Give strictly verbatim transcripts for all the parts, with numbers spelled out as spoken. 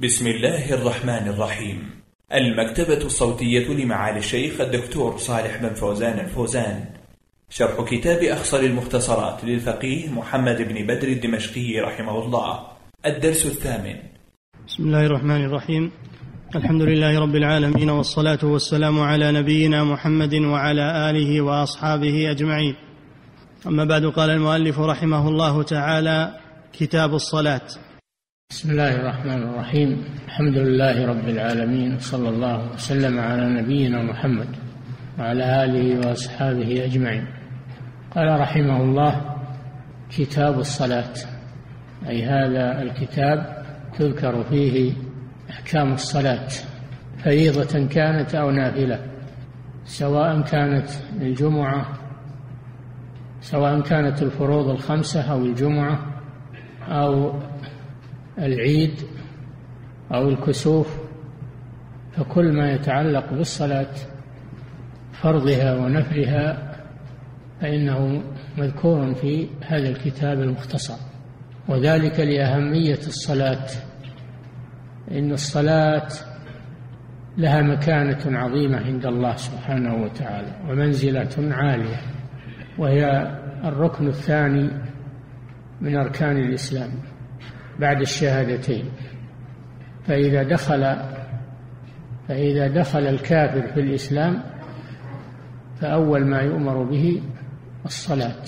بسم الله الرحمن الرحيم. المكتبة الصوتية لمعالي الشيخ الدكتور صالح بن فوزان الفوزان، شرح كتاب أخصر المختصرات للفقيه محمد بن بدر الدمشقي رحمه الله. الدرس الثامن. بسم الله الرحمن الرحيم. الحمد لله رب العالمين، والصلاة والسلام على نبينا محمد وعلى آله وأصحابه أجمعين. أما بعد، قال المؤلف رحمه الله تعالى: كتاب الصلاة. بسم الله الرحمن الرحيم. الحمد لله رب العالمين، صلى الله وسلم على نبينا محمد وعلى آله وأصحابه أجمعين. قال رحمه الله: كتاب الصلاة، أي هذا الكتاب تذكر فيه أحكام الصلاة، فريضة كانت أو نافلة، سواء كانت الجمعة سواء كانت الفروض الخمسة أو الجمعة أو العيد أو الكسوف، فكل ما يتعلق بالصلاة فرضها ونفلها فإنه مذكور في هذا الكتاب المختصر، وذلك لأهمية الصلاة. إن الصلاة لها مكانة عظيمة عند الله سبحانه وتعالى ومنزلة عالية، وهي الركن الثاني من أركان الإسلام بعد الشهادتين. فإذا دخل فإذا دخل الكافر في الإسلام فأول ما يؤمر به الصلاة،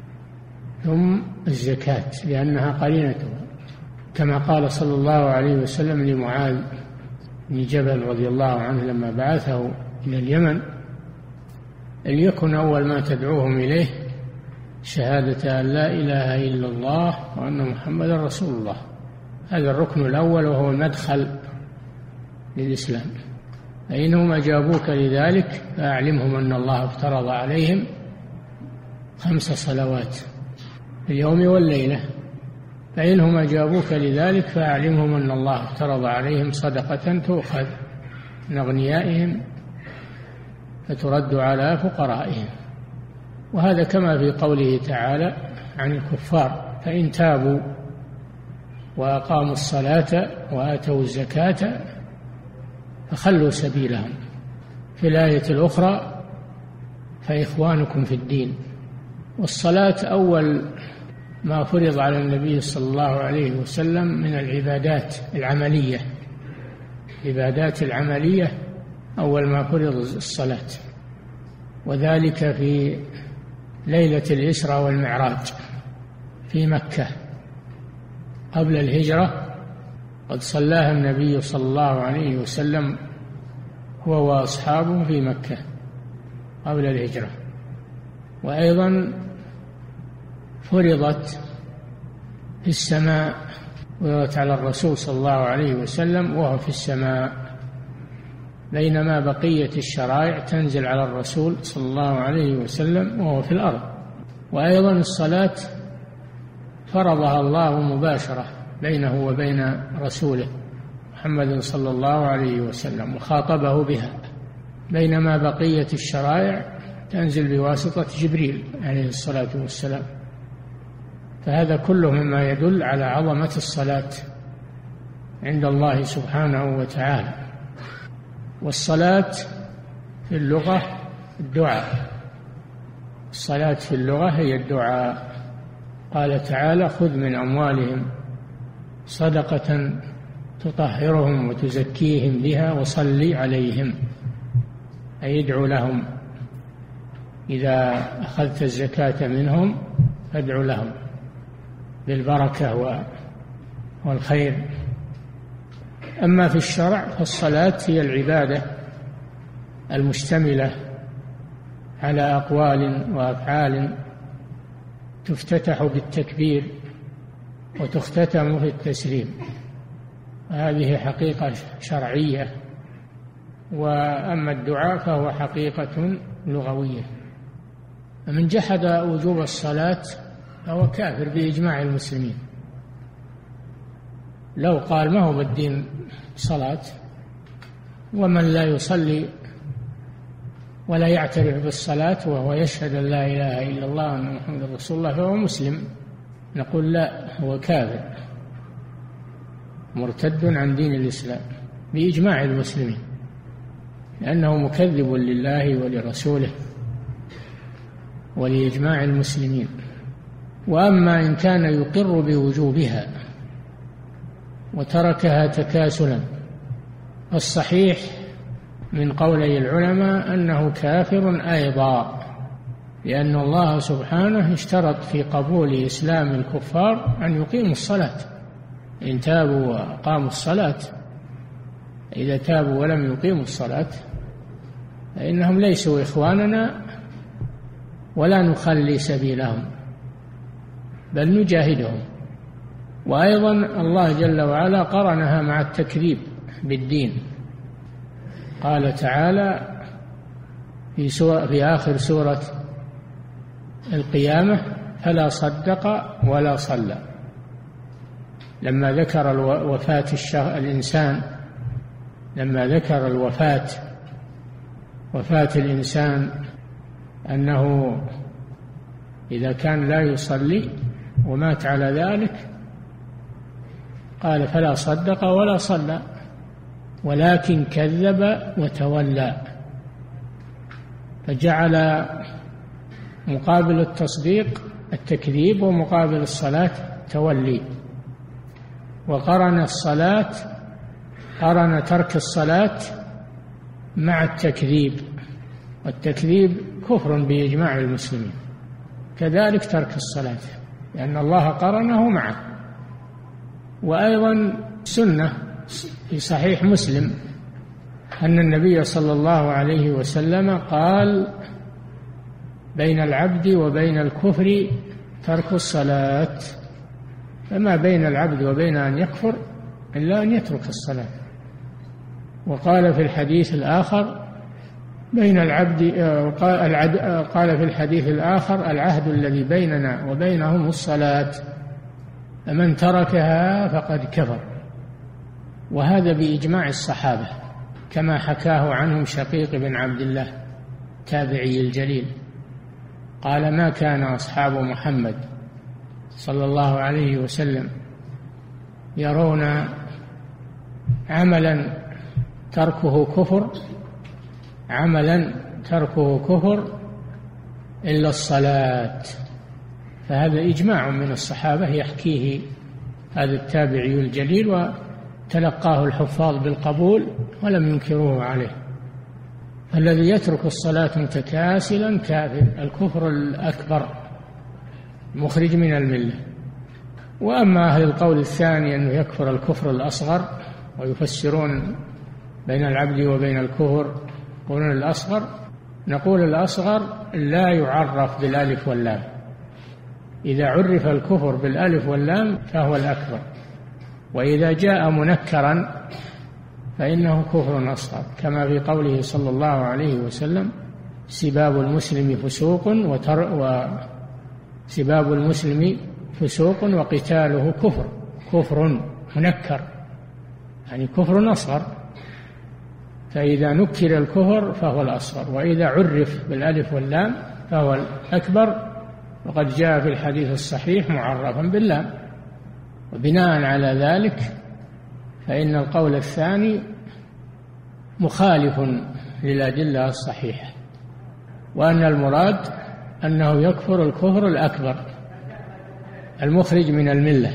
ثم الزكاة لأنها قرينتها، كما قال صلى الله عليه وسلم لمعاذ بن جبل رضي الله عنه لما بعثه إلى اليمن: ليكن أول ما تدعوهم إليه شهادة أن لا إله إلا الله وأن محمدا رسول الله. هذا الركن الأول، وهو المدخل للإسلام. فإنهم أجابوك لذلك فأعلمهم أن الله افترض عليهم خمس صلوات في اليوم والليلة. فإنهم أجابوك لذلك فأعلمهم أن الله افترض عليهم صدقة تؤخذ من أغنيائهم فترد على فقرائهم. وهذا كما في قوله تعالى عن الكفار: فإن تابوا وأقاموا الصلاة وآتوا الزكاة فخلوا سبيلهم. في الآية الأخرى: فإخوانكم في الدين. والصلاة أول ما فرض على النبي صلى الله عليه وسلم من العبادات العملية. العبادات العملية أول ما فرض الصلاة، وذلك في ليلة الإسراء والمعراج في مكة قبل الهجرة. قد صلاها النبي صلى الله عليه وسلم هو وأصحابه في مكة قبل الهجرة. وأيضا فرضت في السماء، فرضت على الرسول صلى الله عليه وسلم وهو في السماء، بينما بقية الشرائع تنزل على الرسول صلى الله عليه وسلم وهو في الأرض. وأيضا الصلاة فرضها الله مباشرة بينه وبين رسوله محمد صلى الله عليه وسلم وخاطبه بها، بينما بقية الشرائع تنزل بواسطة جبريل عليه الصلاة والسلام. فهذا كله مما يدل على عظمة الصلاة عند الله سبحانه وتعالى. والصلاة في اللغة الدعاء، الصلاة في اللغة هي الدعاء. قال تعالى: خذ من أموالهم صدقة تطهرهم وتزكيهم بها وصل عليهم، أي ادعو لهم. إذا أخذت الزكاة منهم فادعو لهم بالبركة والخير. أما في الشرع فالصلاة هي العبادة المشتملة على أقوال وأفعال تفتتح بالتكبير وتختتم في التسليم، هذه حقيقة شرعية. وأما الدعاء فهو حقيقة لغوية. فمن جحد وجوب الصلاة فهو كافر بإجماع المسلمين. لو قال ما هو بالدين صلاة، ومن لا يصلي ولا يعترف بالصلاة وهو يشهد أن لا إله إلا الله وأن محمد رسول الله فهو مسلم، نقول لا، هو كافر. مرتد عن دين الإسلام بإجماع المسلمين، لأنه مكذب لله ولرسوله ولإجماع المسلمين. وأما إن كان يقر بوجوبها وتركها تكاسلا، الصحيح من قولي العلماء أنه كافر أيضا، لأن الله سبحانه اشترط في قبول إسلام الكفار أن يقيموا الصلاة. إن تابوا وأقاموا الصلاة، إذا تابوا ولم يقيموا الصلاة فإنهم ليسوا إخواننا ولا نخلي سبيلهم بل نجاهدهم. وأيضا الله جل وعلا قرنها مع التكذيب بالدين، قال تعالى في, سورة في آخر سورة القيامة: فلا صدق ولا صلى. لما ذكر وفاة الإنسان لما ذكر الوفاة وفاة الإنسان أنه إذا كان لا يصلي ومات على ذلك، قال: فلا صدق ولا صلى ولكن كذب وتولى. فجعل مقابل التصديق التكذيب ومقابل الصلاة تولي، وقرن الصلاة قرن ترك الصلاة مع التكذيب، والتكذيب كفر بإجماع المسلمين، كذلك ترك الصلاة لأن الله قرنه معه. وأيضا سنة في صحيح مسلم أن النبي صلى الله عليه وسلم قال: بين العبد وبين الكفر ترك الصلاة، فما بين العبد وبين أن يكفر إلا أن يترك الصلاة. وقال في الحديث الآخر بين العبد قال في الحديث الآخر: العهد الذي بيننا وبينهم الصلاة، فمن تركها فقد كفر. وهذا بإجماع الصحابة كما حكاه عنهم شقيق بن عبد الله التابعي الجليل، قال: ما كان أصحاب محمد صلى الله عليه وسلم يرون عملا تركه كفر عملا تركه كفر إلا الصلاة. فهذا إجماع من الصحابة يحكيه هذا التابعي الجليل، وتلقاه الحفاظ بالقبول ولم ينكروه عليه. الذي يترك الصلاة متكاسلا كافر، الكفر الأكبر مخرج من الملة. وأما أهل القول الثاني أنه يكفر الكفر الأصغر، ويفسرون بين العبد وبين الكفر يقولون الأصغر، نقول الأصغر لا يعرف بالألف واللام، إذا عرف الكفر بالألف واللام فهو الأكبر، وإذا جاء منكرا فإنه كفر أصغر، كما في قوله صلى الله عليه وسلم: سباب المسلم فسوق وتر وسباب المسلم فسوق وقتاله كفر. كفر منكر يعني كفر أصغر، فإذا نكر الكفر فهو الأصغر، وإذا عرف بالألف واللام فهو الأكبر، وقد جاء في الحديث الصحيح معرفا باللام. وبناء على ذلك فإن القول الثاني مخالف للأدلة الصحيحة، وأن المراد أنه يكفر الكفر الأكبر المخرج من الملة،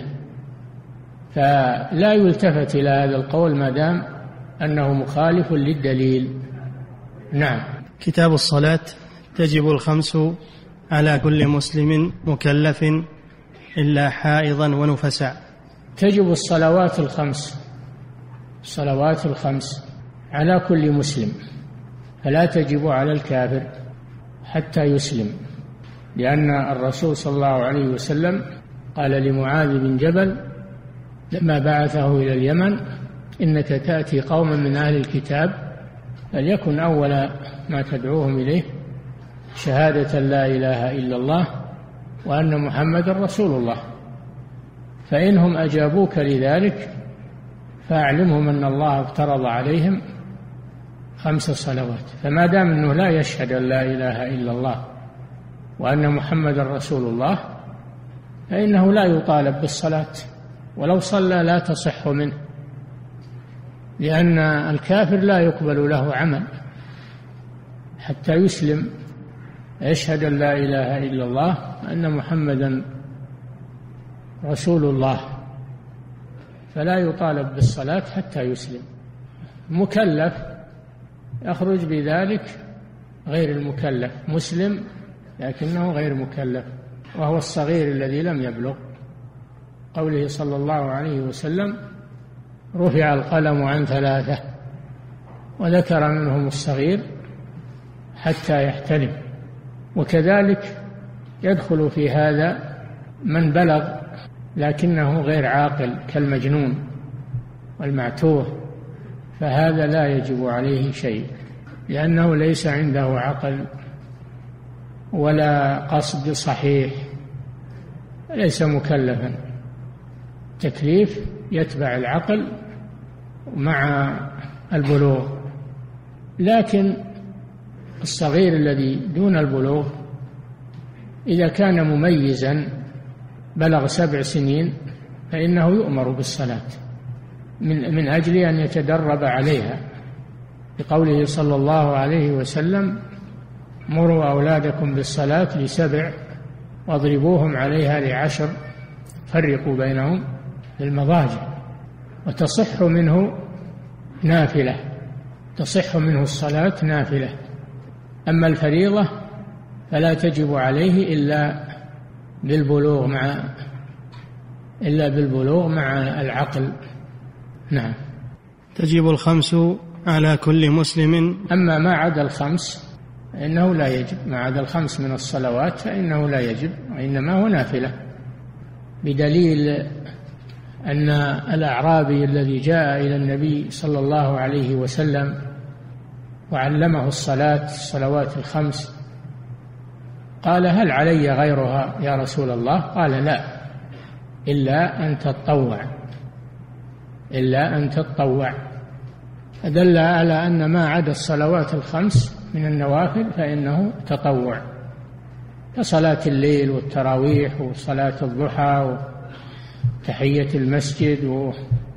فلا يلتفت إلى هذا القول ما دام أنه مخالف للدليل. نعم. كتاب الصلاة: تجب الخمس على كل مسلم مكلف إلا حائضا ونفسا. تجب الصلوات الخمس الصلوات الخمس على كل مسلم، فلا تجب على الكافر حتى يسلم، لأن الرسول صلى الله عليه وسلم قال لمعاذ بن جبل لما بعثه إلى اليمن: إنك تأتي قوما من أهل الكتاب فليكن أول ما تدعوهم إليه شهادة لا إله إلا الله وأن محمد رسول الله، فإنهم أجابوك لذلك فأعلمهم أن الله افترض عليهم خمس صلوات. فما دام أنه لا يشهد أن لا إله إلا الله وأن محمد رسول الله فإنه لا يطالب بالصلاة، ولو صلى لا تصح منه. لأن الكافر لا يقبل له عمل حتى يسلم، يشهد أن لا إله إلا الله أن محمدا رسول الله، فلا يطالب بالصلاة حتى يسلم. مكلف يخرج بذلك غير المكلف، مسلم لكنه غير مكلف، وهو الصغير الذي لم يبلغ. قوله صلى الله عليه وسلم: رفع القلم عن ثلاثة، وذكر منهم الصغير حتى يحتلم. وكذلك يدخل في هذا من بلغ لكنه غير عاقل كالمجنون والمعتوه، فهذا لا يجب عليه شيء، لأنه ليس عنده عقل ولا قصد صحيح، ليس مكلفا. التكليف يتبع العقل مع البلوغ. لكن الصغير الذي دون البلوغ إذا كان مميزا بلغ سبع سنين فإنه يؤمر بالصلاة من, من أجل أن يتدرب عليها، بقوله صلى الله عليه وسلم: مروا أولادكم بالصلاة لسبع واضربوهم عليها لعشر، فرقوا بينهم في المضاجع. وتصح منه نافلة، تصح منه الصلاة نافلة. أما الفريضة فلا تجب عليه إلا بالبلوغ مع إلا بالبلوغ مع العقل. نعم. تجب الخمس على كل مسلم. أما ما عدا الخمس فإنه لا يجب، ما عدا الخمس من الصلوات فإنه لا يجب، وإنما هو نافلة، بدليل أن الأعرابي الذي جاء إلى النبي صلى الله عليه وسلم وعلمه الصلاة الصلوات الخمس قال: هل علي غيرها يا رسول الله؟ قال: لا، إلا أن تتطوع، إلا أن تتطوع. دل على أن ما عدا الصلوات الخمس من النوافل فإنه تطوع، كصلاة الليل والتراويح وصلاة الضحى وتحية المسجد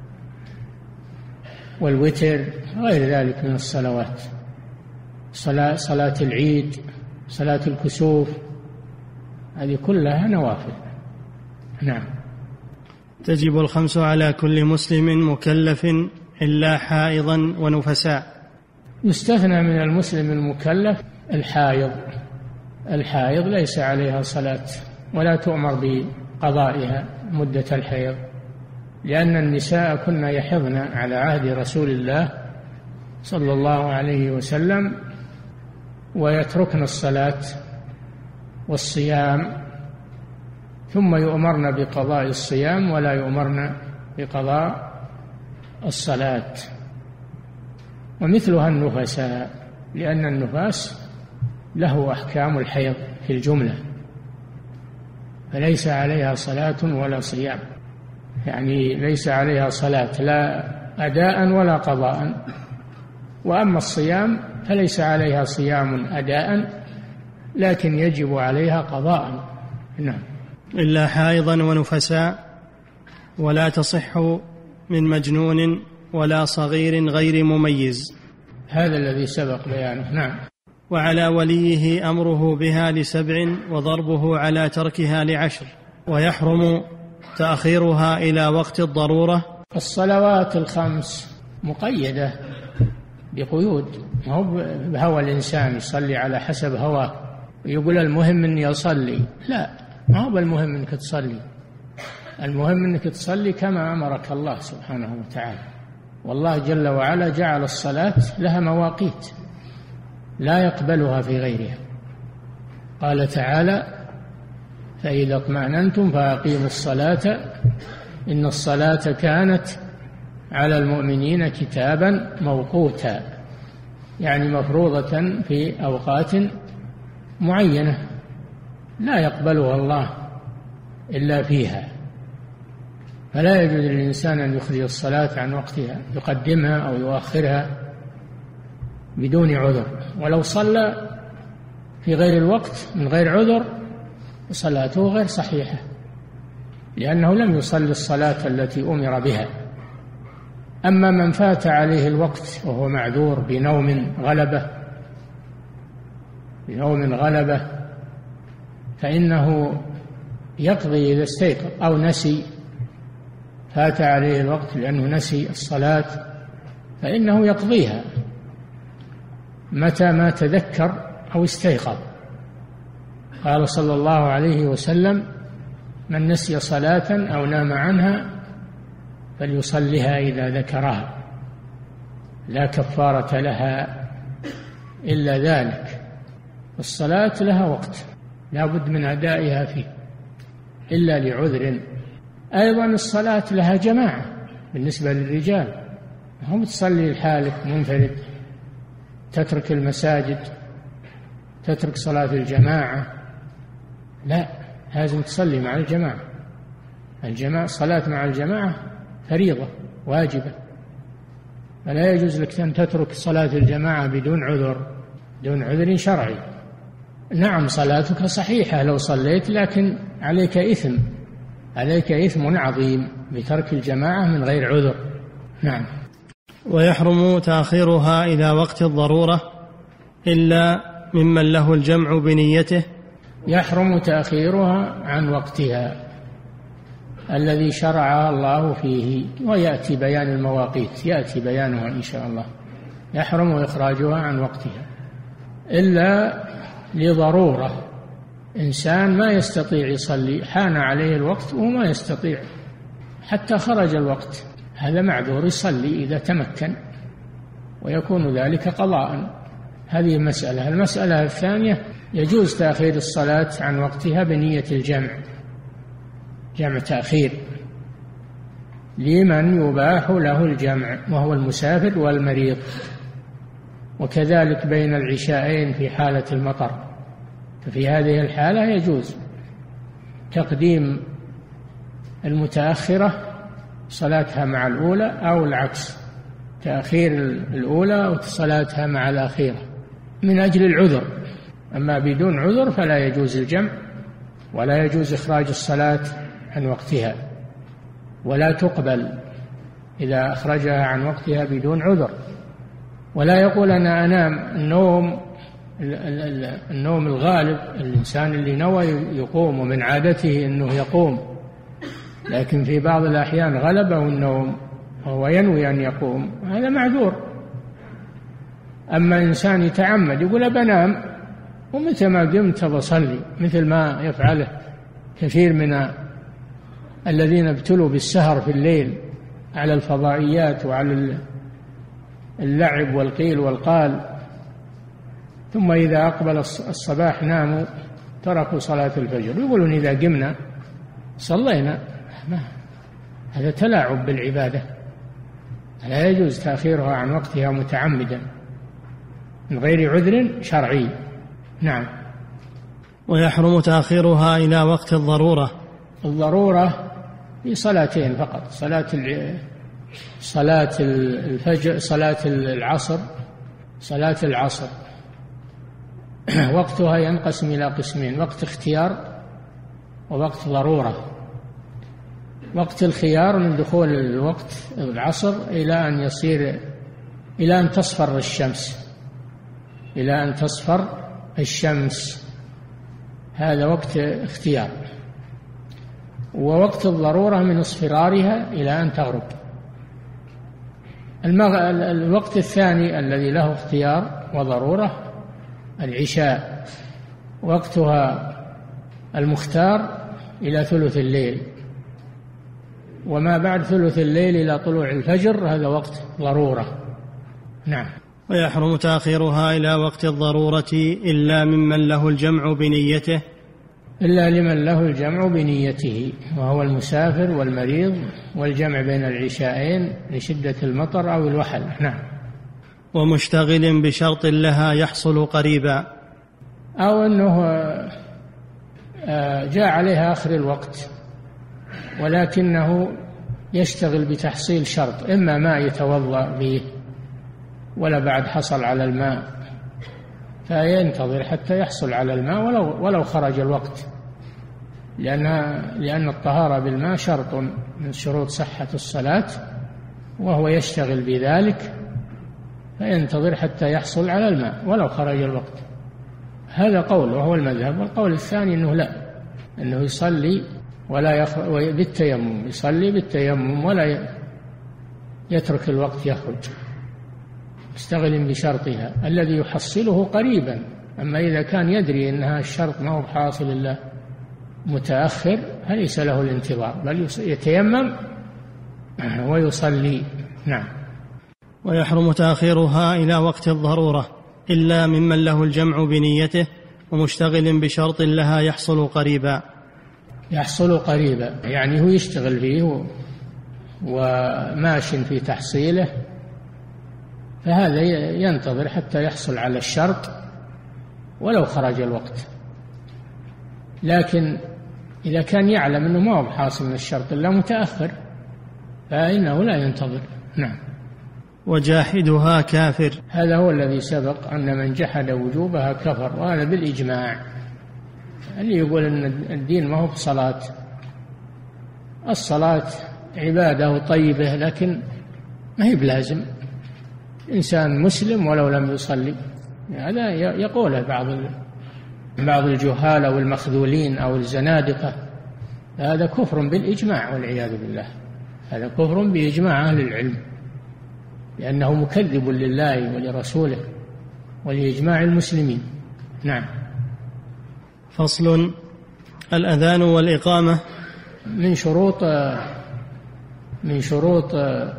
والوتر، غير ذلك من الصلوات، صلاة, صلاة العيد، صلاة الكسوف، هذه كلها نوافل. نعم. تجب الخمس على كل مسلم مكلف إلا حائضا ونفساء. يستثنى من المسلم المكلف الحائض، الحائض ليس عليها صلاة ولا تؤمر بقضائها مدة الحيض، لأن النساء كن يحضن على عهد رسول الله صلى الله عليه وسلم ويتركن الصلاة والصيام، ثم يؤمرن بقضاء الصيام ولا يؤمرن بقضاء الصلاة. ومثلها النفساء، لأن النفاس له أحكام الحيض في الجملة، فليس عليها صلاة ولا صيام، يعني ليس عليها صلاة لا أداء ولا قضاء. وأما الصيام فليس عليها صيام أداء، لكن يجب عليها قضاء. نعم. إلا حائضا ونفساء، ولا تصح من مجنون ولا صغير غير مميز، هذا الذي سبق بيانه. نعم. وعلى وليه أمره بها لسبع وضربه على تركها لعشر، ويحرم تأخيرها إلى وقت الضرورة. الصلوات الخمس مقيدة بقيود، ما هو بهوى الإنسان يصلي على حسب هواه ويقول المهم أني أصلي، لا، ما هو بالمهم أنك تصلي، المهم أنك تصلي كما أمرك الله سبحانه وتعالى. والله جل وعلا جعل الصلاة لها مواقيت لا يقبلها في غيرها. قال تعالى: فإذا اطمأننتم فأقيموا الصلاة إن الصلاة كانت على المؤمنين كتابا موقوتا، يعني مفروضة في أوقات معينة لا يقبلها الله إلا فيها، فلا يجوز للإنسان أن يخرج الصلاة عن وقتها، يقدمها أو يؤخرها بدون عذر. ولو صلى في غير الوقت من غير عذر صلاته غير صحيحة، لأنه لم يصلي الصلاة التي أمر بها. أما من فات عليه الوقت وهو معذور بنوم غلبة بنوم غلبة فإنه يقضي إذا استيقظ، أو نسي، فات عليه الوقت لأنه نسي الصلاة فإنه يقضيها متى ما تذكر أو استيقظ. قال صلى الله عليه وسلم: من نسي صلاة أو نام عنها فليصلها إذا ذكرها، لا كفارة لها إلا ذلك. الصلاة لها وقت لا بد من أدائها فيه إلا لعذر. أيضا الصلاة لها جماعة بالنسبة للرجال، هم تصلي لحالك منفرد، تترك المساجد، تترك صلاة الجماعة، لا، لازم تصلي مع الجماعة. الجماعة الصلاة مع الجماعة فريضة واجبة، فلا يجوز لك أن تترك صلاة الجماعة بدون عذر، بدون عذر شرعي. نعم صلاتك صحيحة لو صليت، لكن عليك إثم، عليك إثم عظيم بترك الجماعة من غير عذر. نعم. ويحرم تأخيرها إلى وقت الضرورة إلا ممن له الجمع بنيته. يحرم تأخيرها عن وقتها الذي شرعها الله فيه، ويأتي بيان المواقيت، يأتي بيانها إن شاء الله. يحرم إخراجها عن وقتها إلا لضرورة، إنسان ما يستطيع يصلي، حان عليه الوقت وما يستطيع حتى خرج الوقت، هذا معذور يصلي إذا تمكن، ويكون ذلك قضاء. هذه مسألة. المسألة الثانية: يجوز تأخير الصلاة عن وقتها بنية الجمع، جمع تأخير لمن يباح له الجمع وهو المسافر والمريض، وكذلك بين العشاءين في حالة المطر، ففي هذه الحالة يجوز تقديم المتأخرة صلاتها مع الأولى أو العكس، تأخير الأولى وصلاتها مع الأخيرة من أجل العذر. أما بدون عذر فلا يجوز الجمع، ولا يجوز إخراج الصلاة عن وقتها، ولا تقبل إذا أخرجها عن وقتها بدون عذر. ولا يقول أنا أنام النوم النوم الغالب، الإنسان اللي نوى يقوم ومن عادته أنه يقوم، لكن في بعض الأحيان غلبه النوم وهو ينوي أن يقوم، هذا معذور. أما إنسان يتعمد يقول بنام ومتى ما قمت بصلي، مثل ما يفعله كثير من الذين ابتلوا بالسهر في الليل على الفضائيات وعلى اللعب والقيل والقال، ثم إذا أقبل الصباح ناموا تركوا صلاة الفجر، يقولون إذا قمنا صلينا. ما هذا تلاعب بالعبادة، لا يجوز تأخيرها عن وقتها متعمدا من غير عذر شرعي. نعم. ويحرم تأخيرها إلى وقت الضرورة. الضرورة في صلاتين فقط، صلاة صلاة الفجر، صلاة العصر، صلاة العصر وقتها ينقسم إلى قسمين: وقت اختيار ووقت ضرورة. وقت الخيار من دخول الوقت العصر إلى أن يصير إلى أن تصفر الشمس، إلى أن تصفر الشمس، هذا وقت اختيار. ووقت الضرورة من اصفرارها إلى أن تغرب. المغ... الوقت الثاني الذي له اختيار وضرورة العشاء، وقتها المختار إلى ثلث الليل، وما بعد ثلث الليل إلى طلوع الفجر هذا وقت ضرورة. نعم. ويحرم تأخيرها إلى وقت الضرورة إلا ممن له الجمع بنيته. إلا لمن له الجمع بنيته، وهو المسافر والمريض، والجمع بين العشاءين لشدة المطر أو الوحل. نعم. ومشتغل بشرط لها يحصل قريبا، أو أنه جاء عليها آخر الوقت ولكنه يشتغل بتحصيل شرط، إما ماء يتوضأ به ولا بعد حصل على الماء، فينتظر حتى يحصل على الماء ولو, ولو خرج الوقت، لأن, لأن الطهارة بالماء شرط من شروط صحة الصلاة، وهو يشتغل بذلك فينتظر حتى يحصل على الماء ولو خرج الوقت. هذا قول وهو المذهب. والقول الثاني أنه لا، أنه يصلي ولا يخرج بالتيمم، يصلي بالتيمم ولا يترك الوقت يخرج، مستغل بشرطها الذي يحصله قريبا. أما إذا كان يدري أنها الشرط ما هو حاصل إلا متأخر فليس له الانتظار، بل يتيمم ويصلي. نعم. ويحرم تأخيرها إلى وقت الضرورة إلا ممن له الجمع بنيته ومشتغل بشرط لها يحصل قريبا. يحصل قريبا يعني هو يشتغل فيه وماش في تحصيله، فهذا ينتظر حتى يحصل على الشرط ولو خرج الوقت. لكن إذا كان يعلم أنه ما هو بحاصل من الشرط إلا متأخر فإنه لا ينتظر. نعم. وجاحدها كافر. هذا هو الذي سبق أن من جحد وجوبها كفر، وهذا بالإجماع. اللي يقول أن الدين ما هو بصلاة، الصلاة عبادة طيبة لكن ما هي بلازم إنسان مسلم ولو لم يصلي. هذا يقوله بعض بعض الجهال أو المخذولين أو الزنادقة. هذا كفر بالإجماع والعياذ بالله، هذا كفر بإجماع أهل العلم، لأنه مكذب لله ولرسوله ولإجماع المسلمين. نعم. فصل. الأذان والإقامة من شروط من شروط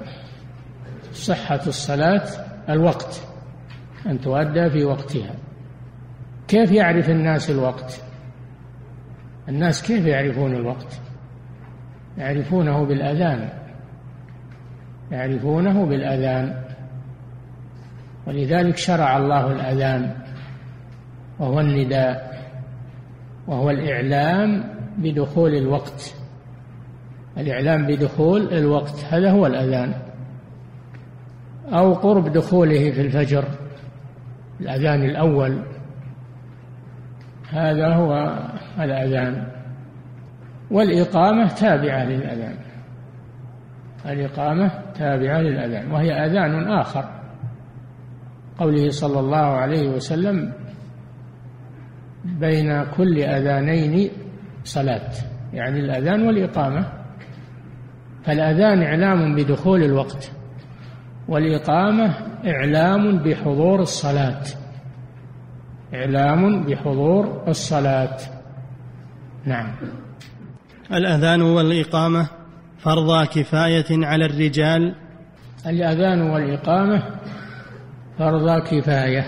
صحة الصلاة الوقت، أن تؤدى في وقتها. كيف يعرف الناس الوقت؟ الناس كيف يعرفون الوقت؟ يعرفونه بالأذان، يعرفونه بالأذان ولذلك شرع الله الأذان، وهو النداء، وهو الإعلام بدخول الوقت. الإعلام بدخول الوقت هذا هو الأذان، أو قرب دخوله في الفجر، الأذان الأول، هذا هو الأذان. والإقامة تابعة للأذان، الإقامة تابعة للأذان، وهي أذان آخر، قوله صلى الله عليه وسلم: بين كل أذانين صلاة، يعني الأذان والإقامة. فالأذان إعلام بدخول الوقت، والإقامة إعلام بحضور الصلاة، إعلام بحضور الصلاة. نعم. الأذان والإقامة فرض كفاية على الرجال. الأذان والإقامة فرض كفاية،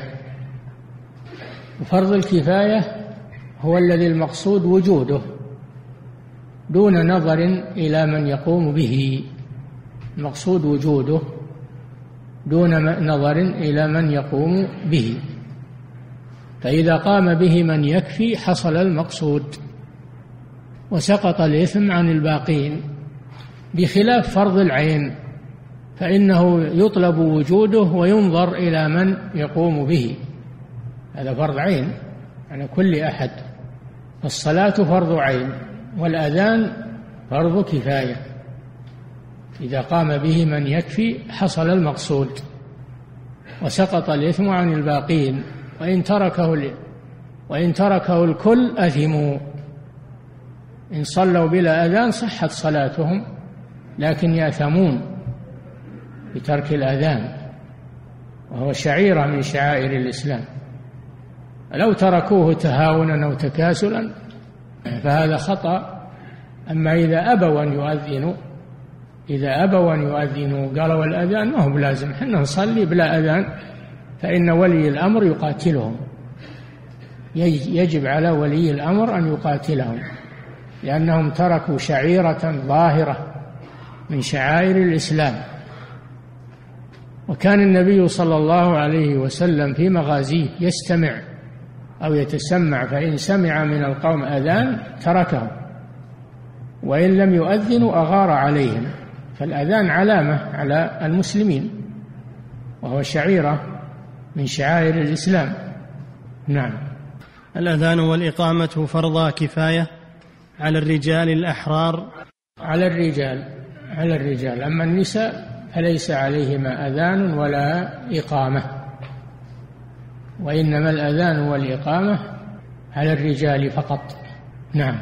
وفرض الكفاية هو الذي المقصود وجوده دون نظر إلى من يقوم به، المقصود وجوده دون نظر إلى من يقوم به. فإذا قام به من يكفي حصل المقصود وسقط الإثم عن الباقين، بخلاف فرض العين فإنه يطلب وجوده وينظر إلى من يقوم به، هذا فرض عين على كل أحد. الصلاة فرض عين، والأذان فرض كفاية، إذا قام به من يكفي حصل المقصود وسقط الإثم عن الباقين، وإن تركه وإن تركه الكل أثموا. إن صلوا بلا أذان صحت صلاتهم، لكن يأثمون بترك الأذان، وهو شعيرة من شعائر الإسلام. لو تركوه تهاونا أو تكاسلا فهذا خطأ. أما إذا أبوا أن يؤذنوا إذا أبوا أن يؤذنوا قالوا الأذان ما هو بلازم، حنا نصلي بلا أذان، فإن ولي الأمر يقاتلهم، يجب على ولي الأمر أن يقاتلهم، لأنهم تركوا شعيرة ظاهرة من شعائر الإسلام. وكان النبي صلى الله عليه وسلم في مغازيه يستمع أو يتسمع، فإن سمع من القوم أذان تركهم، وإن لم يؤذنوا أغار عليهم. فالأذان علامة على المسلمين، وهو شعيرة من شعائر الإسلام. نعم. الأذان والإقامة فرض كفاية على الرجال الأحرار. على الرجال على الرجال أما النساء فليس عليهما أذان ولا إقامة، وإنما الأذان والإقامة على الرجال فقط. نعم.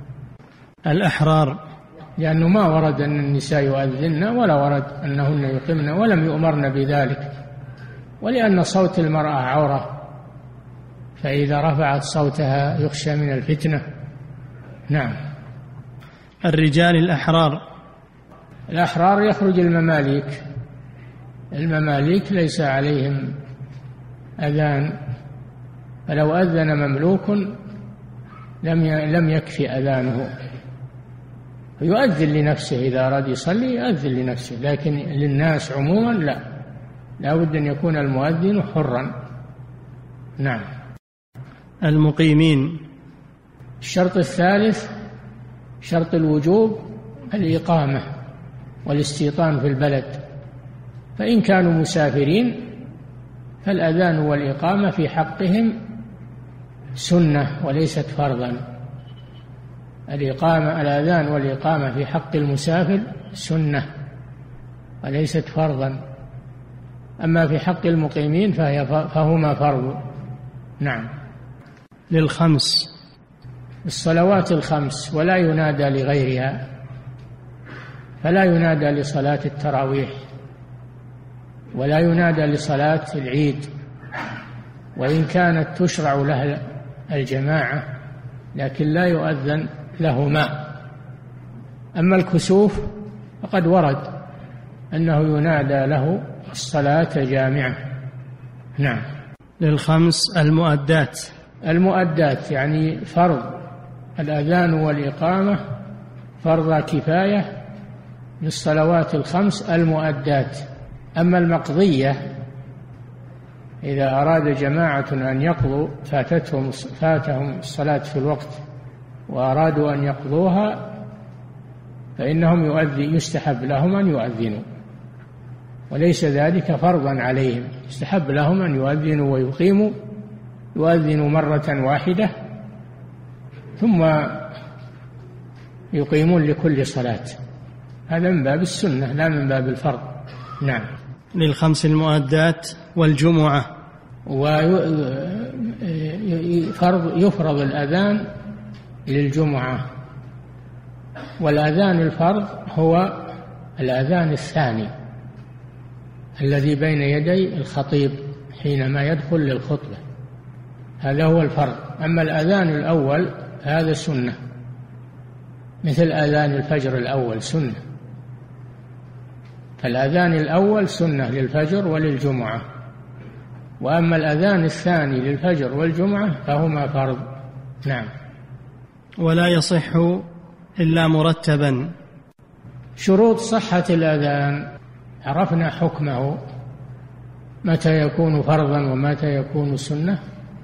الأحرار، لأنه ما ورد أن النساء يؤذن ولا ورد أنهن يقمن ولم يؤمرن بذلك، ولأن صوت المرأة عورة، فإذا رفعت صوتها يخشى من الفتنة. نعم. الرجال الأحرار، الأحرار يخرج المماليك، المماليك ليس عليهم أذان، فلو أذن مملوك لم لم يكفي أذانه، يؤذن لنفسه إذا أراد يصلي يؤذن لنفسه، لكن للناس عموما لا، لا بد أن يكون المؤذن حرا. نعم. المقيمين، الشرط الثالث شرط الوجوب الإقامة والاستيطان في البلد، فإن كانوا مسافرين فالأذان والإقامة في حقهم سنة وليست فرضا. الإقامة الأذان والإقامة في حق المسافر سنة وليست فرضا، أما في حق المقيمين فهي فهما فرض. نعم. للخمس، الصلوات الخمس ولا ينادى لغيرها، فلا ينادى لصلاة التراويح ولا ينادى لصلاة العيد، وإن كانت تشرع لها الجماعة لكن لا يؤذن لهما. أما الكسوف فقد ورد أنه ينادى له الصلاة جامعة. نعم. للخمس المؤدات، المؤدات يعني فرض، الأذان والإقامة فرض كفاية للصلوات الخمس المؤدات. أما المقضية إذا أراد جماعة أن يقضوا فاتتهم فاتهم الصلاة في الوقت وأرادوا أن يقضوها فإنهم يؤذن يستحب لهم أن يؤذنوا، وليس ذلك فرضا عليهم، يستحب لهم أن يؤذنوا ويقيموا، يؤذنوا مرة واحدة ثم يقيمون لكل صلاة، هذا من باب السنة لا من باب الفرض. نعم. للخمس المؤدات والجمعة، ويفرض الأذان للجمعة، والأذان الفرض هو الأذان الثاني الذي بين يدي الخطيب حينما يدخل للخطبة، هذا هو الفرض. أما الأذان الأول هذا سنة، مثل أذان الفجر الأول سنة، فالأذان الأول سنة للفجر وللجمعة، وأما الأذان الثاني للفجر والجمعة فهما فرض. نعم. ولا يصح إلا مرتبا. شروط صحة الأذان عرفنا حكمه، متى يكون فرضا ومتى يكون سنة،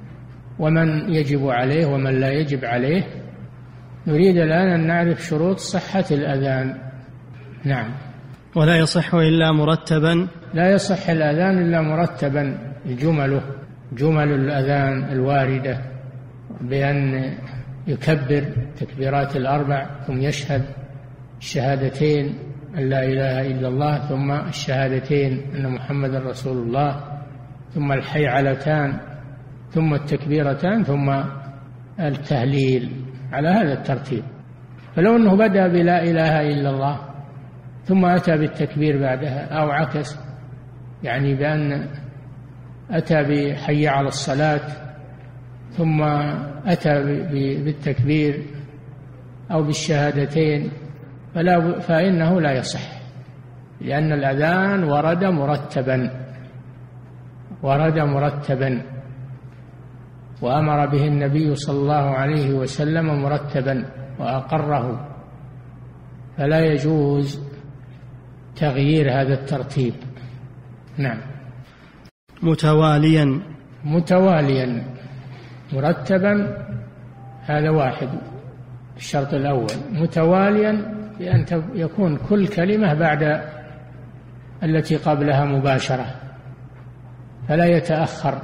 ومن يجب عليه ومن لا يجب عليه. نريد الآن أن نعرف شروط صحة الأذان. نعم. ولا يصح إلا مرتبا، لا يصح الأذان إلا مرتبا، جمله جمل الأذان الواردة بأن يكبر تكبيرات الأربع ثم يشهد الشهادتين أن لا إله إلا الله ثم الشهادتين أن محمد رسول الله ثم الحيعلتان ثم التكبيرتان ثم التهليل على هذا الترتيب. فلو أنه بدأ بلا إله إلا الله ثم أتى بالتكبير بعدها أو عكس، يعني بأن أتى بحي على الصلاة ثم أتى بالتكبير أو بالشهادتين فلا فإنه لا يصح، لأن الأذان ورد مرتبا ورد مرتبا وأمر به النبي صلى الله عليه وسلم مرتبا وأقره، فلا يجوز تغيير هذا الترتيب. نعم. متواليا، متواليا مرتبا هذا واحد، الشرط الأول متواليا بأن يكون كل كلمة بعد التي قبلها مباشرة، فلا يتأخر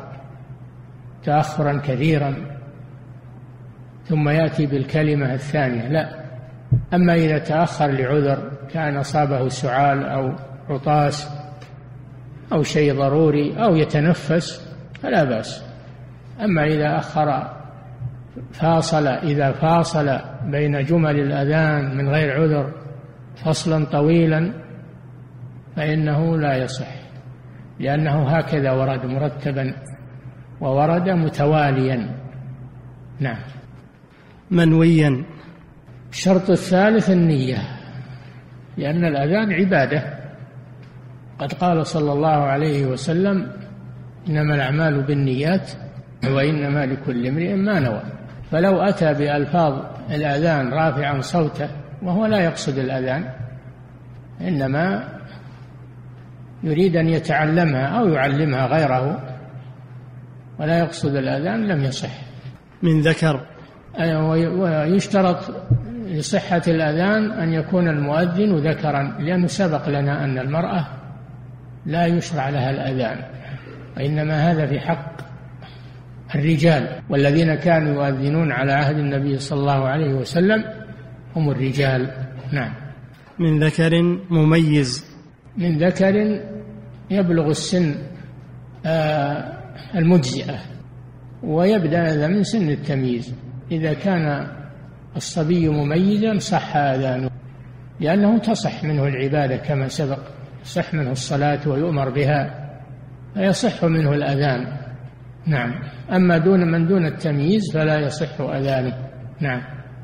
تأخرا كثيرا ثم يأتي بالكلمة الثانية، لا. أما إذا تأخر لعذر كان أصابه سعال أو عطاس أو شيء ضروري أو يتنفس فلا بأس. أما إذا أخر فاصل إذا فاصل بين جمل الأذان من غير عذر فصلا طويلا فإنه لا يصح، لأنه هكذا ورد مرتبا وورد متواليا. نعم. منويا. الشرط الثالث النية، لأن الأذان عبادة. قد قال صلى الله عليه وسلم إنما الأعمال بالنيات وإنما لكل امرئ ما نوى. فلو أتى بألفاظ الأذان رافعا صوته وهو لا يقصد الأذان، إنما يريد أن يتعلمها أو يعلمها غيره ولا يقصد الأذان، لم يصح. من ذكر. ويشترط لصحة الأذان أن يكون المؤذن ذكرا، لأنه سبق لنا أن المرأة لا يشرع لها الأذان، وإنما هذا في حق الرجال، والذين كانوا يؤذنون على عهد النبي صلى الله عليه وسلم هم الرجال. نعم. من ذكر مميز. من ذكر يبلغ السن المجزئة، ويبدأ هذا من سن التمييز. إذا كان الصبي مميزا صح أذانه، لأنه تصح منه العبادة كما سبق، صح منه الصلاة ويؤمر بها، فيصح منه الأذان. نعم. أما دون من دون التمييز فلا يصح أذانه. نعم.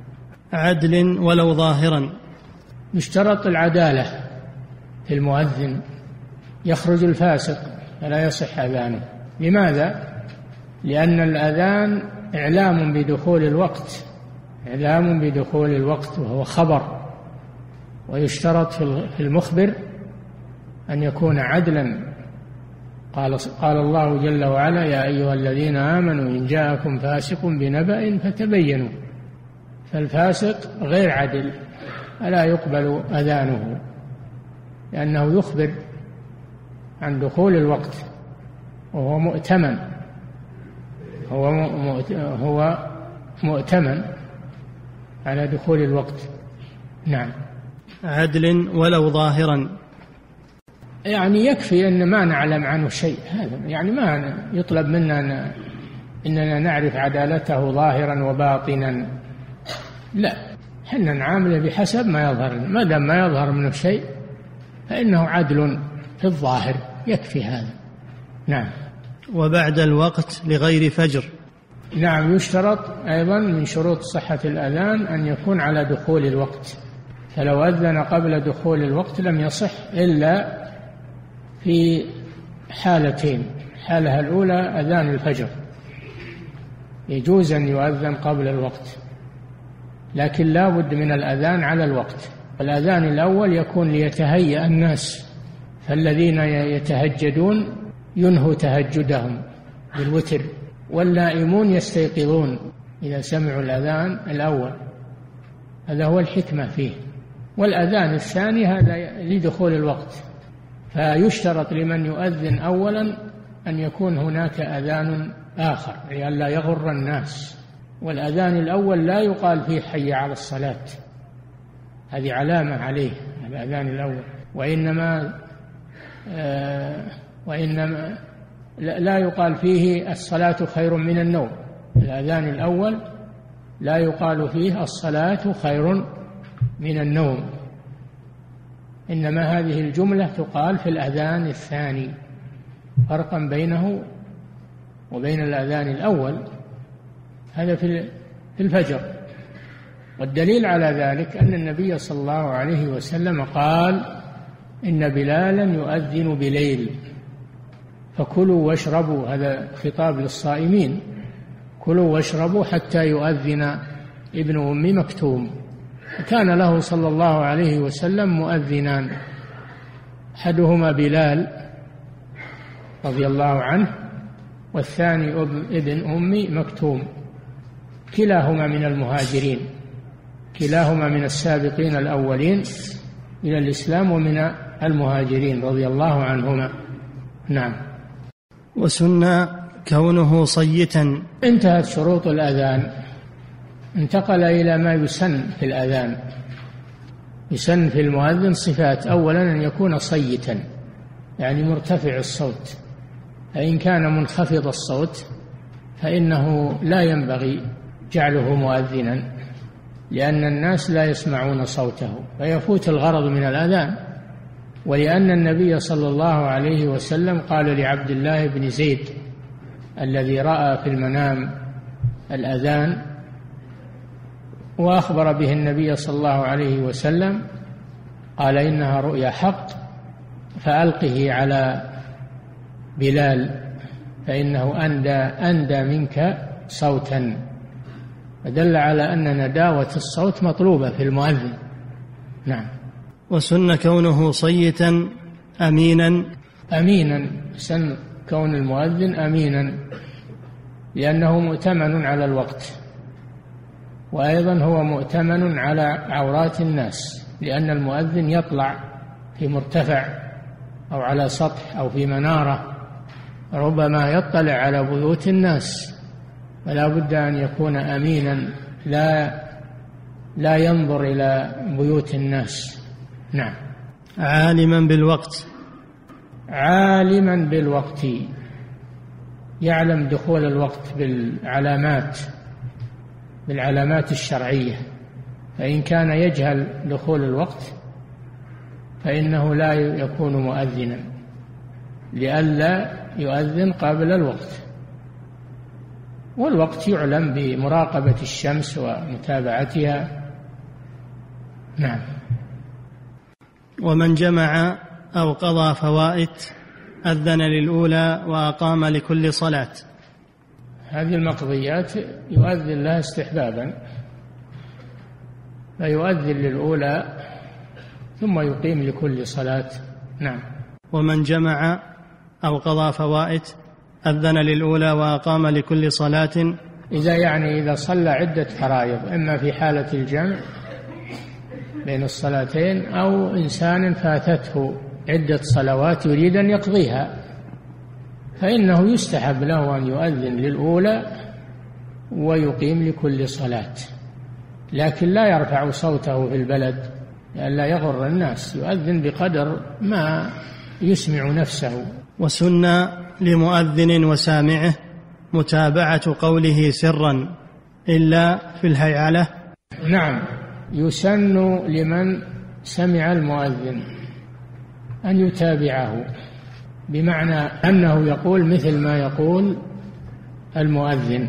عدل ولو ظاهرا. يشترط العدالة في المؤذن، يخرج الفاسق فلا يصح أذانه. لماذا؟ لأن الأذان إعلام بدخول الوقت، إعلام بدخول الوقت وهو خبر، ويشترط في المخبر أن يكون عدلا. قال قال الله جل وعلا: يا أيها الذين آمنوا إن جاءكم فاسق بنبأ فتبينوا. فالفاسق غير عدل فلا يقبل أذانه، لأنه يخبر عن دخول الوقت وهو مؤتمن، هو هو مؤتمن على دخول الوقت. نعم. عدل ولو ظاهرا، يعني يكفي أن ما نعلم عنه شيء، هذا يعني ما يطلب منا إننا نعرف عدالته ظاهرا وباطنا، لا، حنا نعامله بحسب ما يظهر. ما دام ما يظهر منه شيء فإنه عدل في الظاهر، يكفي هذا. نعم. وبعد الوقت لغير فجر. نعم. يشترط أيضا من شروط صحة الأذان أن يكون على دخول الوقت، فلو أذن قبل دخول الوقت لم يصح إلا في حالتين. الحالة الأولى أذان الفجر، يجوز أن يؤذن قبل الوقت، لكن لا بد من الأذان على الوقت. الأذان الأول يكون ليتهيأ الناس، فالذين يتهجدون ينهوا تهجدهم بالوتر، والنائمون يستيقظون إذا سمعوا الأذان الأول، هذا هو الحكمة فيه. والأذان الثاني هذا لدخول الوقت، فيشترط لمن يؤذن أولا أن يكون هناك أذان آخر لئلا يغر الناس. والأذان الأول لا يقال فيه حي على الصلاة، هذه علامة عليه الأذان الأول، وإنما آه وإنما لا يقال فيه الصلاة خير من النوم. الأذان الأول لا يقال فيه الصلاة خير من النوم، إنما هذه الجملة تقال في الأذان الثاني، فرقا بينه وبين الأذان الأول، هذا في الفجر. والدليل على ذلك أن النبي صلى الله عليه وسلم قال: إن بلالا يؤذن بليل فكلوا واشربوا، هذا خطاب للصائمين، كلوا واشربوا حتى يؤذن ابن أم مكتوم. كان له صلى الله عليه وسلم مؤذنان، أحدهما بلال رضي الله عنه، والثاني ابن أم مكتوم، كلاهما من المهاجرين، كلاهما من السابقين الأولين إلى الإسلام ومن المهاجرين رضي الله عنهما. نعم. وسن كونه صيتا. انتهت شروط الأذان، انتقل إلى ما يسن في الأذان. يسن في المؤذن صفات: أولا أن يكون صيتا يعني مرتفع الصوت، فإن كان منخفض الصوت فإنه لا ينبغي جعله مؤذنا، لأن الناس لا يسمعون صوته فيفوت الغرض من الأذان، ولأن النبي صلى الله عليه وسلم قال لعبد الله بن زيد الذي رأى في المنام الأذان وأخبر به النبي صلى الله عليه وسلم، قال: إنها رؤيا حق فألقه على بلال فإنه أندى, أندى منك صوتا، فدل على أن نداوة الصوت مطلوبة في المؤذن. نعم. وسن كونه صيتا أمينا. أمينا سن كون المؤذن أمينا، لأنه مؤتمن على الوقت، وأيضا هو مؤتمن على عورات الناس، لأن المؤذن يطلع في مرتفع أو على سطح أو في منارة، ربما يطلع على بيوت الناس، فلا بد أن يكون أمينا لا لا ينظر إلى بيوت الناس. نعم. عالما بالوقت. عالما بالوقت يعلم دخول الوقت بالعلامات بالعلامات الشرعية، فإن كان يجهل دخول الوقت فإنه لا يكون مؤذنا، لئلا يؤذن قبل الوقت. والوقت يعلم بمراقبة الشمس ومتابعتها. نعم. ومن جمع أو قضى فوائت أذن للأولى وأقام لكل صلاة. هذه المقضيات يؤذن لها استحبابا، فيؤذن للأولى ثم يقيم لكل صلاة. نعم. ومن جمع أو قضى فوائت أذن للأولى وأقام لكل صلاة. إذا يعني إذا صلى عدة فرائض، إما في حالة الجمع بين الصلاتين أو إنسان فاتته عدة صلوات يريد أن يقضيها، فإنه يستحب له أن يؤذن للأولى ويقيم لكل صلاة، لكن لا يرفع صوته في البلد لئلا يغر الناس، يؤذن بقدر ما يسمع نفسه. وسن لمؤذن وسامعه متابعة قوله سرا إلا في الهيعلة. نعم، يسن لمن سمع المؤذن أن يتابعه، بمعنى أنه يقول مثل ما يقول المؤذن،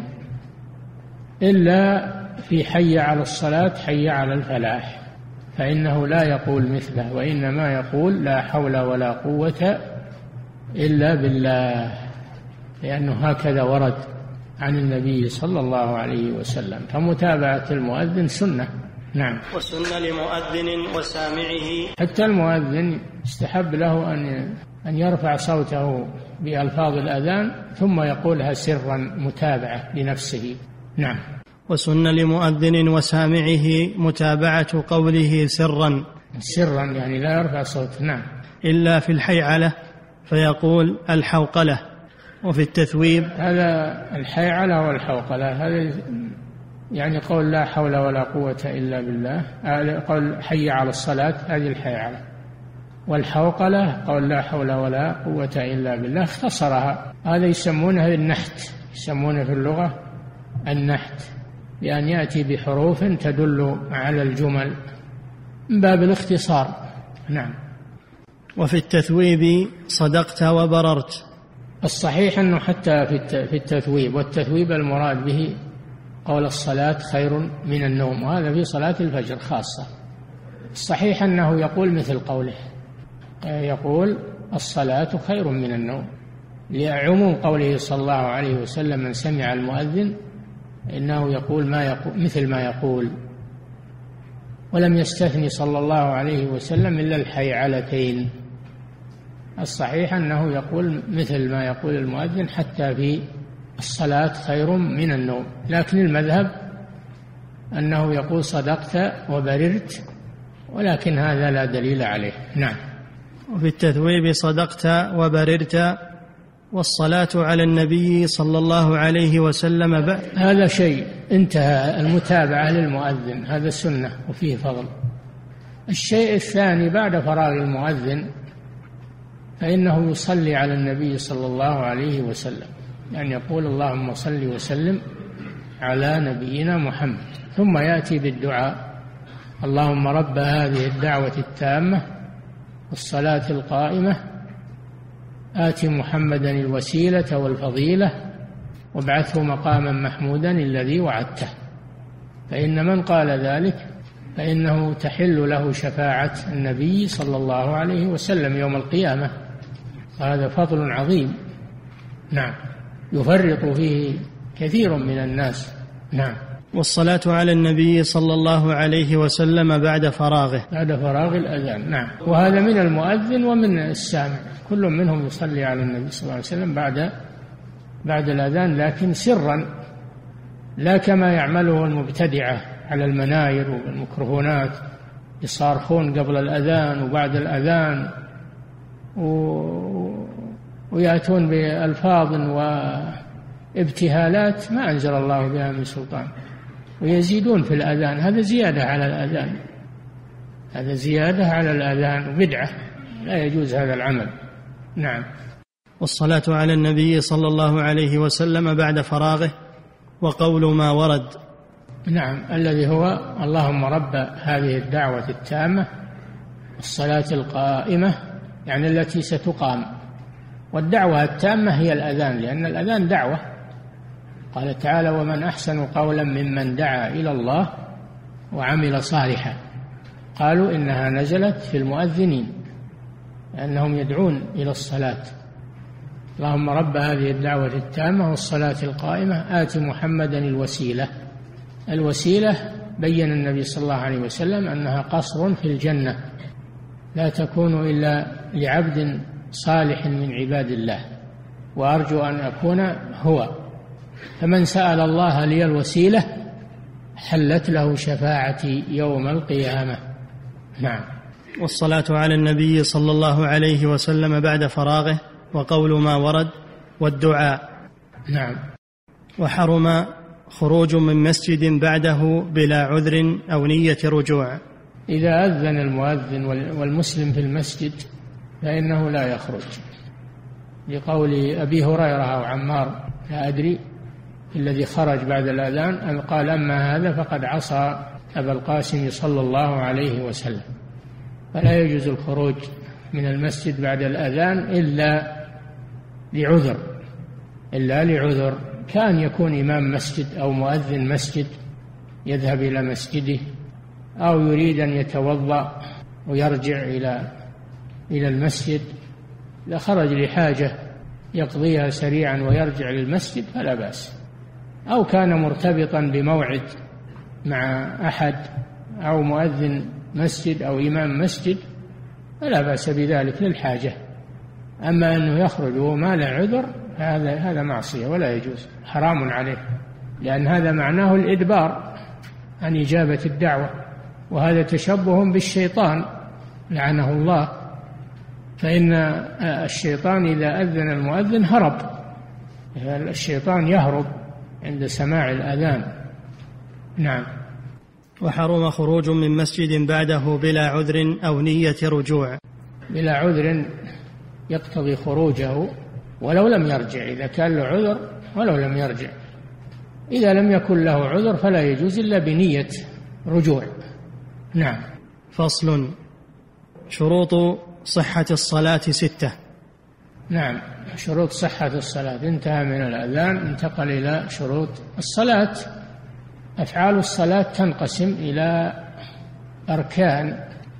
إلا في حي على الصلاة حي على الفلاح، فإنه لا يقول مثله، وإنما يقول لا حول ولا قوة إلا بالله، لأنه هكذا ورد عن النبي صلى الله عليه وسلم، فمتابعة المؤذن سنة. نعم. وسن لمؤذن وسامعه. حتى المؤذن استحب له أن أن يرفع صوته بألفاظ الأذان ثم يقولها سرا متابعة لنفسه. نعم. وسن لمؤذن وسامعه متابعة قوله سرا. سرا يعني لا يرفع صوته. نعم. إلا في الحيعلة فيقول الحوقلة. وفي التثويب. هذا الحيعلة والحوقلة هذا يعني قول لا حول ولا قوة إلا بالله، قول حي على الصلاة هذه الحيعلة، والحوقلة قول لا حول ولا قوة إلا بالله، اختصرها. هذا يسمونه النحت، يسمونه في اللغة النحت، بأن يأتي بحروف تدل على الجمل من باب الاختصار. نعم. وفي التثويب صدقت وبررت. الصحيح أنه حتى في التثويب، والتثويب المراد به قول الصلاة خير من النوم، وهذا في صلاة الفجر خاصة. الصحيح أنه يقول مثل قوله، يقول الصلاة خير من النوم، لعموم قوله صلى الله عليه وسلم من سمع المؤذن إنه يقول ما يقول مثل ما يقول، ولم يستثني صلى الله عليه وسلم إلا الحيعلتين. الصحيح أنه يقول مثل ما يقول المؤذن حتى في الصلاة خير من النوم، لكن المذهب أنه يقول صدقت وبررت، ولكن هذا لا دليل عليه. نعم. وفي التثويب صدقت وبررت، والصلاة على النبي صلى الله عليه وسلم بعد. هذا شيء انتهى، المتابعة للمؤذن هذا سنة وفيه فضل، الشيء الثاني بعد فراغ المؤذن فإنه يصلي على النبي صلى الله عليه وسلم، يعني يقول اللهم صل وسلم على نبينا محمد، ثم يأتي بالدعاء اللهم رب هذه الدعوة التامة والصلاة القائمة آت محمدا الوسيلة والفضيلة وابعثه مقاما محمودا الذي وعدته. فإن من قال ذلك فإنه تحل له شفاعة النبي صلى الله عليه وسلم يوم القيامة، وهذا فضل عظيم. نعم، يفرط فيه كثير من الناس. نعم. والصلاة على النبي صلى الله عليه وسلم بعد فراغه بعد فراغ الأذان. نعم، وهذا من المؤذن ومن السامع، كل منهم يصلي على النبي صلى الله عليه وسلم بعد بعد الأذان، لكن سرا، لا كما يعمله المبتدعة على المناير والميكروفونات، يصارخون قبل الأذان وبعد الأذان و... ويأتون بألفاظ وابتهالات ما أنزل الله بها من سلطان، ويزيدون في الأذان. هذا زيادة على الأذان، هذا زيادة على الأذان وبدعة، لا يجوز هذا العمل. نعم. والصلاة على النبي صلى الله عليه وسلم بعد فراغه وقول ما ورد. نعم، الذي هو اللهم رب هذه الدعوة التامة الصلاة القائمة، يعني التي ستقام. والدعوة التامة هي الأذان، لأن الأذان دعوة. قال تعالى ومن أحسن قولا ممن دعا إلى الله وعمل صالحا. قالوا إنها نزلت في المؤذنين لأنهم يدعون إلى الصلاة. اللهم رب هذه الدعوة التامة والصلاة القائمة آت محمدا الوسيلة. الوسيلة بين النبي صلى الله عليه وسلم أنها قصر في الجنة لا تكون إلا لعبد صالح من عباد الله، وأرجو أن أكون هو. فمن سأل الله لي الوسيلة حلت له شفاعتي يوم القيامة. نعم. والصلاة على النبي صلى الله عليه وسلم بعد فراغه وقول ما ورد والدعاء. نعم. وحرم خروج من مسجد بعده بلا عذر أو نية رجوع. إذا أذن المؤذن والمسلم في المسجد فإنه لا يخرج، لقول أبي هريرة أو عمار لا أدري الذي خرج بعد الأذان أن قال أما هذا فقد عصى أبا القاسم صلى الله عليه وسلم. فلا يجوز الخروج من المسجد بعد الأذان إلا لعذر، إلا لعذر، كان يكون إمام مسجد أو مؤذن مسجد يذهب إلى مسجده، أو يريد أن يتوضأ ويرجع إلى إلى المسجد، إذا خرج لحاجة يقضيها سريعا ويرجع للمسجد فلا بأس، أو كان مرتبطا بموعد مع أحد أو مؤذن مسجد أو إمام مسجد فلا بأس بذلك للحاجة. أما أنه يخرج وهو ما له عذر هذا هذا معصية ولا يجوز، حرام عليه، لأن هذا معناه الإدبار عن إجابة الدعوة، وهذا تشبه بالشيطان لعنه الله. فإن الشيطان إذا أذن المؤذن هرب، الشيطان يهرب عند سماع الأذان. نعم. وحرم خروج من مسجد بعده بلا عذر أو نية رجوع. بلا عذر يقتضي خروجه ولو لم يرجع، إذا كان له عذر ولو لم يرجع. إذا لم يكن له عذر فلا يجوز إلا بنية رجوع. نعم. فصل. شروط صحة الصلاة ستة. نعم، شروط صحة الصلاة. انتهى من الأذان انتقل إلى شروط الصلاة. أفعال الصلاة تنقسم إلى أركان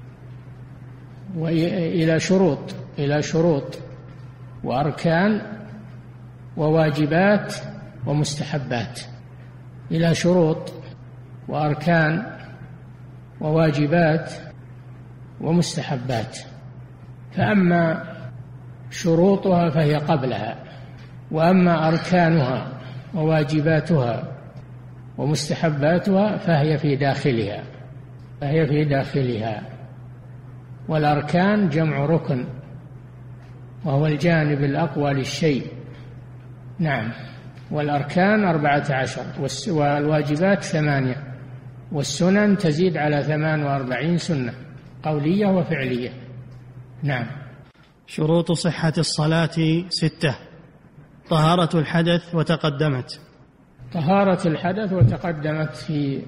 وإلى شروط، إلى شروط وأركان وواجبات ومستحبات. إلى شروط وأركان وواجبات ومستحبات. فأما شروطها فهي قبلها، وأما أركانها وواجباتها ومستحباتها فهي في داخلها، فهي في داخلها. والأركان جمع ركن، وهو الجانب الأقوى للشيء. نعم. والأركان أربعة عشر، والواجبات ثمانية، والسنن تزيد على ثمان وأربعين سنة. قولية وفعلية. نعم. شروط صحة الصلاة ستة. طهارة الحدث وتقدمت. طهارة الحدث وتقدمت في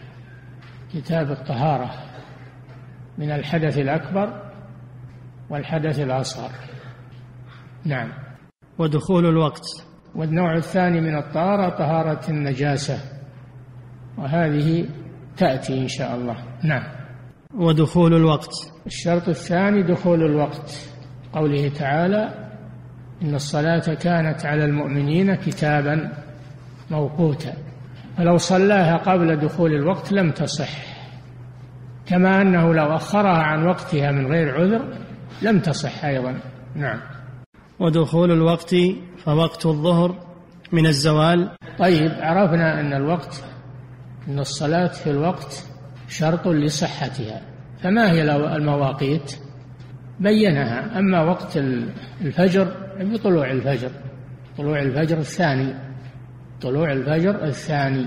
كتاب الطهارة من الحدث الأكبر والحدث الأصغر. نعم. ودخول الوقت. والنوع الثاني من الطهارة طهارة النجاسة، وهذه تأتي إن شاء الله. نعم. ودخول الوقت. الشرط الثاني دخول الوقت، قوله تعالى: إن الصلاة كانت على المؤمنين كتابا موقوتا، فلو صلاها قبل دخول الوقت لم تصح، كما أنه لو أخرها عن وقتها من غير عذر لم تصح أيضا. نعم. ودخول الوقت فوقت الظهر من الزوال. طيب، عرفنا أن الوقت أن الصلاة في الوقت شرط لصحتها، فما هي المواقيت؟ بينها. أما وقت الفجر بطلوع الفجر، طلوع الفجر الثاني، طلوع الفجر الثاني.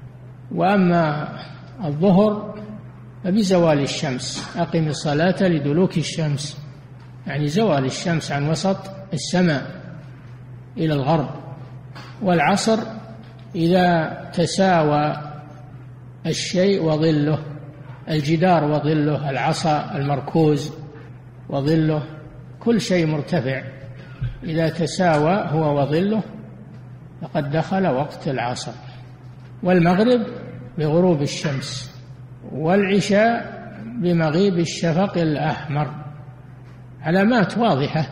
وأما الظهر فبزوال الشمس، أقم الصلاة لدلوك الشمس، يعني زوال الشمس عن وسط السماء إلى الغرب. والعصر إذا تساوى الشيء وظله، الجدار وظله، العصا المركوز وظله، كل شيء مرتفع إذا تساوى هو وظله فقد دخل وقت العصر. والمغرب بغروب الشمس، والعشاء بمغيب الشفق الأحمر. علامات واضحة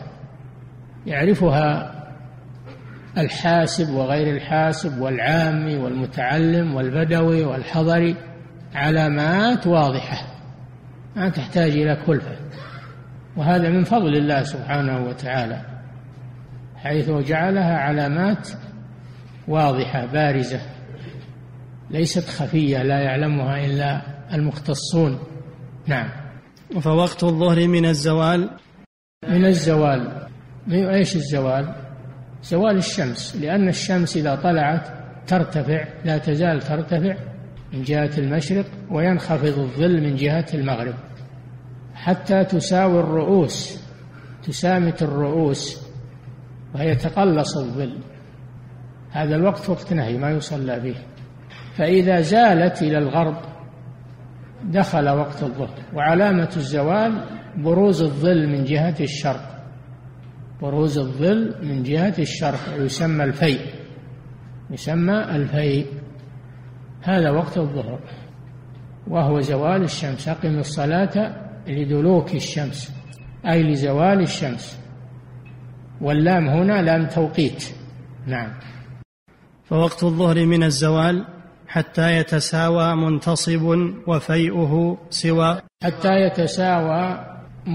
يعرفها الحاسب وغير الحاسب والعامي والمتعلم والبدوي والحضري، علامات واضحة ما تحتاج إلى كلفة، وهذا من فضل الله سبحانه وتعالى، حيث جعلها علامات واضحة بارزة ليست خفية لا يعلمها إلا المختصون. نعم. فوقت الظهر من الزوال. من الزوال. من إيش الزوال؟ زوال الشمس، لأن الشمس إذا طلعت ترتفع، لا تزال ترتفع من جهة المشرق، وينخفض الظل من جهة المغرب حتى تساوي الرؤوس، تسامت الرؤوس، وهي تقلص الظل. هذا الوقت وقت نهي ما يصلى به. فإذا زالت إلى الغرب دخل وقت الظهر. وعلامة الزوال بروز الظل من جهة الشرق، بروز الظل من جهة الشرق، يسمى الفيء، يسمى الفيء. هذا وقت الظهر وهو زوال الشمس. أقم الصلاة لدلوك الشمس أي لزوال الشمس، واللام هنا لام توقيت. نعم. فوقت الظهر من الزوال حتى يتساوى منتصب وفيئه سوى. حتى يتساوى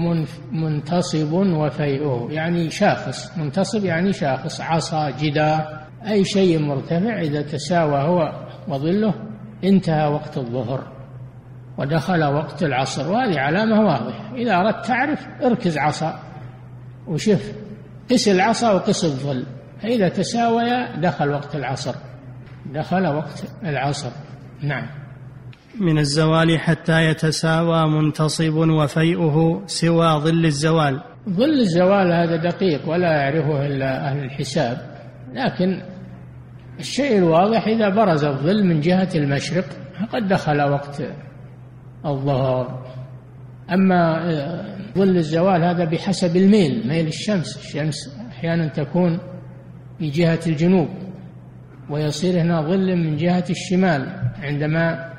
منتصب وفيئه، يعني شاخص. منتصب يعني شاخص، عصا، جدار، أي شيء مرتفع إذا تساوى هو وظله انتهى وقت الظهر ودخل وقت العصر. وهذه علامة واضحة. إذا أردت تعرف اركز عصا وشف، قس العصا وقس الظل، فإذا تساويا دخل وقت العصر، دخل وقت العصر. نعم. من الزوال حتى يتساوى منتصب وفيئه سوى ظل الزوال. ظل الزوال هذا دقيق ولا يعرفه إلا أهل الحساب، لكن الشيء الواضح إذا برز الظل من جهة المشرق فقد دخل وقت الظهر. أما ظل الزوال هذا بحسب الميل، ميل الشمس. الشمس أحيانا تكون في جهة الجنوب ويصير هنا ظل من جهة الشمال عندما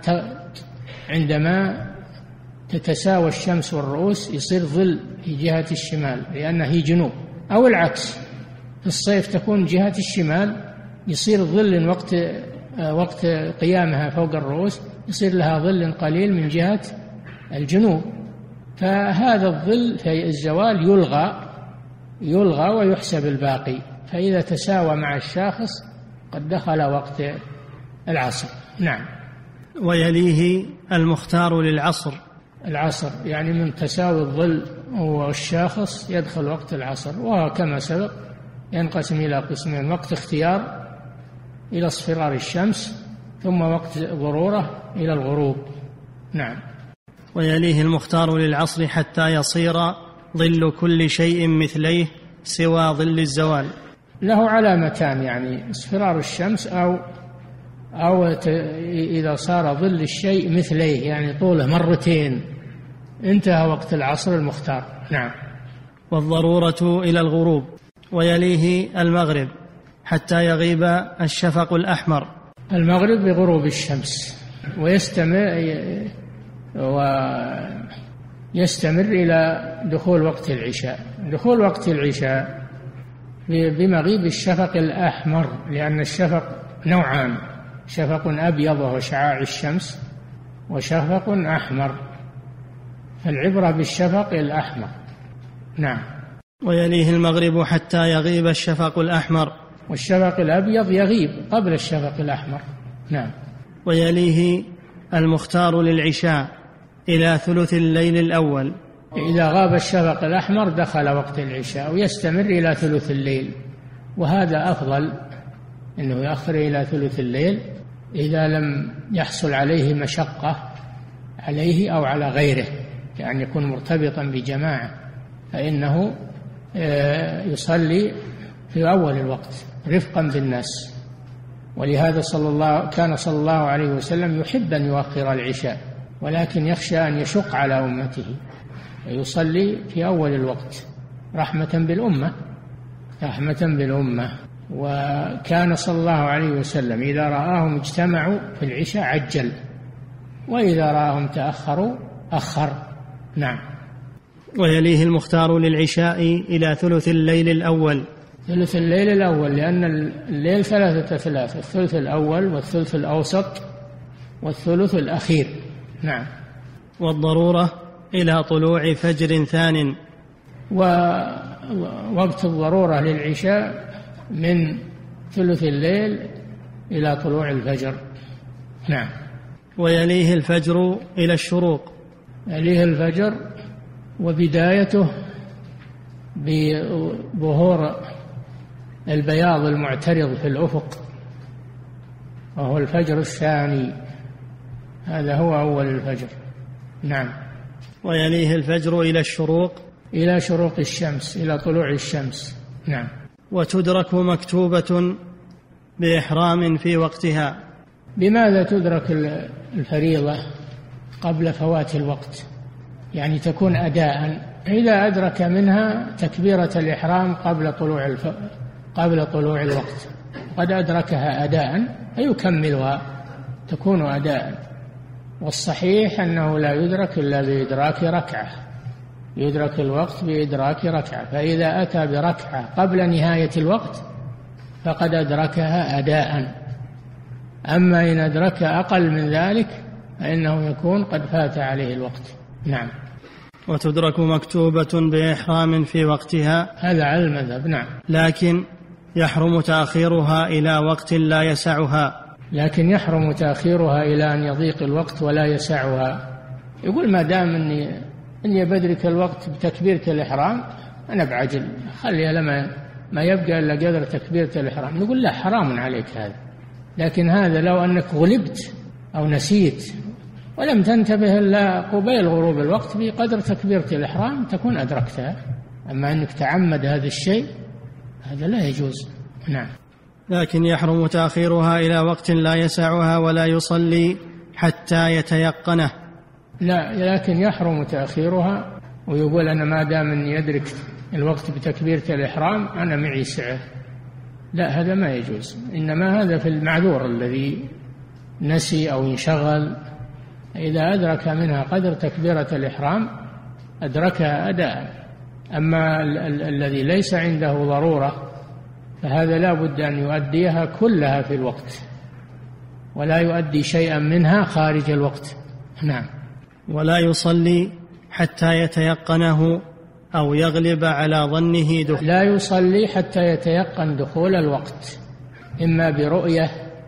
عندما تتساوى الشمس والرؤوس يصير ظل في جهة الشمال لأنه هي جنوب، أو العكس، في الصيف تكون جهة الشمال يصير ظل وقت وقت قيامها فوق الرؤوس يصير لها ظل قليل من جهة الجنوب. فهذا الظل في الزوال يلغى يلغى ويحسب الباقي، فإذا تساوى مع الشاخص قد دخل وقت العصر. نعم. ويليه المختار للعصر. العصر يعني من تساوي الظل والشاخص يدخل وقت العصر، وكما سبق ينقسم إلى قسمين: وقت اختيار إلى اصفرار الشمس، ثم وقت ضرورة إلى الغروب. نعم. ويليه المختار للعصر حتى يصير ظل كل شيء مثليه سوى ظل الزوال. له علامتان، يعني اصفرار الشمس أو أو إذا صار ظل الشيء مثليه، يعني طوله مرتين، انتهى وقت العصر المختار. نعم. والضرورة إلى الغروب. ويليه المغرب حتى يغيب الشفق الأحمر. المغرب بغروب الشمس، ويستمر ويستمر إلى دخول وقت العشاء. دخول وقت العشاء بمغيب الشفق الأحمر، لأن الشفق نوعان: شفق أبيض وهو شعاع الشمس، وشفق أحمر، فالعبرة بالشفق الأحمر. نعم. ويليه المغرب حتى يغيب الشفق الأحمر. والشفق الأبيض يغيب قبل الشفق الأحمر. نعم. ويليه المختار للعشاء إلى ثلث الليل الأول. إذا غاب الشفق الأحمر دخل وقت العشاء ويستمر إلى ثلث الليل، وهذا أفضل، أنه يأخر إلى ثلث الليل إذا لم يحصل عليه مشقة عليه أو على غيره، يعني يكون مرتبطا بجماعة، فإنه يصلي في أول الوقت رفقا بالناس. ولهذا صلى الله كان صلى الله عليه وسلم يحب أن يؤخر العشاء، ولكن يخشى أن يشق على أمته، يصلي في أول الوقت رحمة بالأمة رحمة بالأمة. وكان صلى الله عليه وسلم إذا رآهم اجتمعوا في العشاء عجل، وإذا رآهم تأخروا أخر. نعم. ويليه المختار للعشاء إلى ثلث الليل الأول. ثلث الليل الأول، لأن الليل ثلاثة ثلاثة: الثلث الأول والثلث الأوسط والثلث الأخير. نعم. والضرورة إلى طلوع فجر ثان. ووقت الضرورة للعشاء من ثلث الليل إلى طلوع الفجر. نعم. ويليه الفجر إلى الشروق. يليه الفجر وبدايته بظهور البياض المعترض في الأفق، وهو الفجر الثاني، هذا هو أول الفجر. نعم. ويليه الفجر إلى الشروق. إلى شروق الشمس، إلى طلوع الشمس. نعم. وتدرك مكتوبة بإحرام في وقتها. بماذا تدرك الفريضة قبل فوات الوقت؟ يعني تكون أداء. إذا أدرك منها تكبيرة الإحرام قبل طلوع الف... قبل طلوع الوقت، قد أدركها أداء فيكملها، تكون أداء. والصحيح أنه لا يدرك إلا بإدراك ركعة، يدرك الوقت بإدراك ركعة، فإذا أتى بركعة قبل نهاية الوقت فقد أدركها أداء. أما إن أدرك أقل من ذلك فإنه يكون قد فات عليه الوقت. نعم. وتدرك مكتوبة بإحرام في وقتها، هذا على المذهب. نعم. لكن يحرم تأخيرها إلى وقت لا يسعها. لكن يحرم تأخيرها إلى أن يضيق الوقت ولا يسعها. يقول ما دام أني أني بدرك الوقت بتكبيرة الإحرام أنا بعجل، خليها لما ما يبقى إلا قدر تكبيرة الإحرام. نقول لا، حرام عليك هذا. لكن هذا لو أنك غلبت أو نسيت ولم تنتبه إلا قبيل غروب الوقت بقدر تكبيرة الإحرام تكون أدركتها. أما أنك تعمد هذا الشيء هذا لا يجوز. نعم. لكن يحرم تأخيرها إلى وقت لا يسعها ولا يصلي حتى يتيقنه. لا، لكن يحرم تأخيرها ويقول أنا ما دام أني أدرك الوقت بتكبيرة الإحرام أنا معي سعة. لا، هذا ما يجوز. إنما هذا في المعذور الذي نسي أو انشغل. إذا أدرك منها قدر تكبيرة الإحرام أدركها أداء. أما ال- ال- الذي ليس عنده ضرورة فهذا لا بد أن يؤديها كلها في الوقت ولا يؤدي شيئا منها خارج الوقت. نعم. ولا يصلي حتى يتيقنه أو يغلب على ظنه دخول. لا يصلي حتى يتيقن دخول الوقت، إما برؤية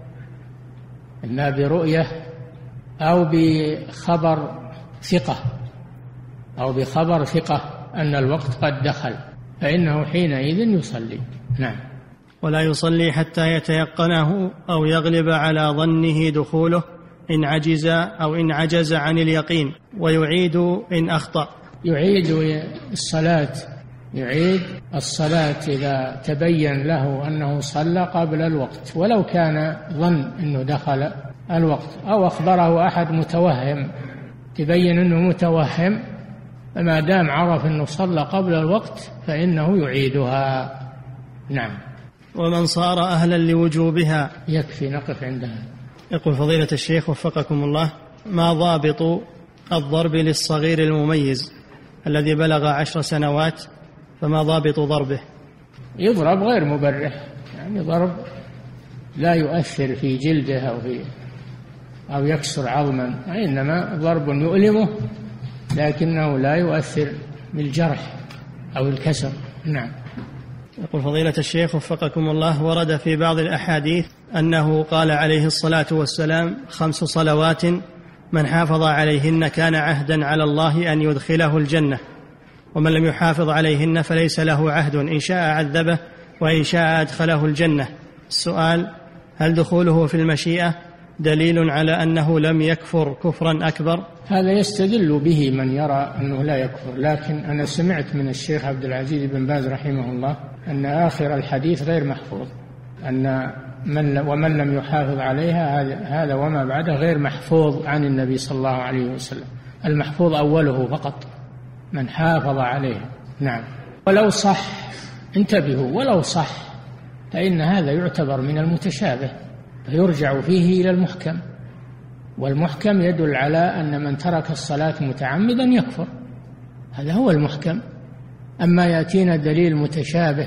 إما برؤية أو بخبر ثقة أو بخبر ثقة أن الوقت قد دخل، فإنه حينئذ يصلي. نعم. ولا يصلي حتى يتيقنه أو يغلب على ظنه دخوله إن عجز أو إن عجز عن اليقين، ويعيد إن أخطأ. يعيد الصلاة يعيد الصلاة إذا تبين له أنه صلى قبل الوقت، ولو كان ظن أنه دخل الوقت، أو أخبره أحد متوهم تبين أنه متوهم، فما دام عرف أنه صلى قبل الوقت فإنه يعيدها. نعم. ومن صار أهلا لوجوبها. يكفي نقف عندها. يقول فضيلة الشيخ وفقكم الله: ما ضابط الضرب للصغير المميز الذي بلغ عشر سنوات، فما ضابط ضربه؟ يضرب غير مبرح، يعني ضرب لا يؤثر في جلده أو في أو يكسر عظما، إنما ضرب يؤلمه لكنه لا يؤثر بالجرح أو الكسر. نعم. يقول فضيلة الشيخ وفقكم الله: ورد في بعض الأحاديث أنه قال عليه الصلاة والسلام: خمس صلوات من حافظ عليهن كان عهدا على الله أن يدخله الجنة، ومن لم يحافظ عليهن فليس له عهد، إن شاء عذبه وإن شاء أدخله الجنة. السؤال: هل دخوله في المشيئة دليل على أنه لم يكفر كفرا أكبر؟ هذا يستدل به من يرى أنه لا يكفر، لكن أنا سمعت من الشيخ عبد العزيز بن باز رحمه الله أن آخر الحديث غير محفوظ، أن من ومن لم يحافظ عليها هذا وما بعده غير محفوظ عن النبي صلى الله عليه وسلم، المحفوظ أوله فقط من حافظ عليها. نعم. ولو صح، انتبهوا، ولو صح فإن هذا يعتبر من المتشابه فيرجع فيه إلى المحكم، والمحكم يدل على أن من ترك الصلاة متعمدا يكفر، هذا هو المحكم. أما يأتينا دليل متشابه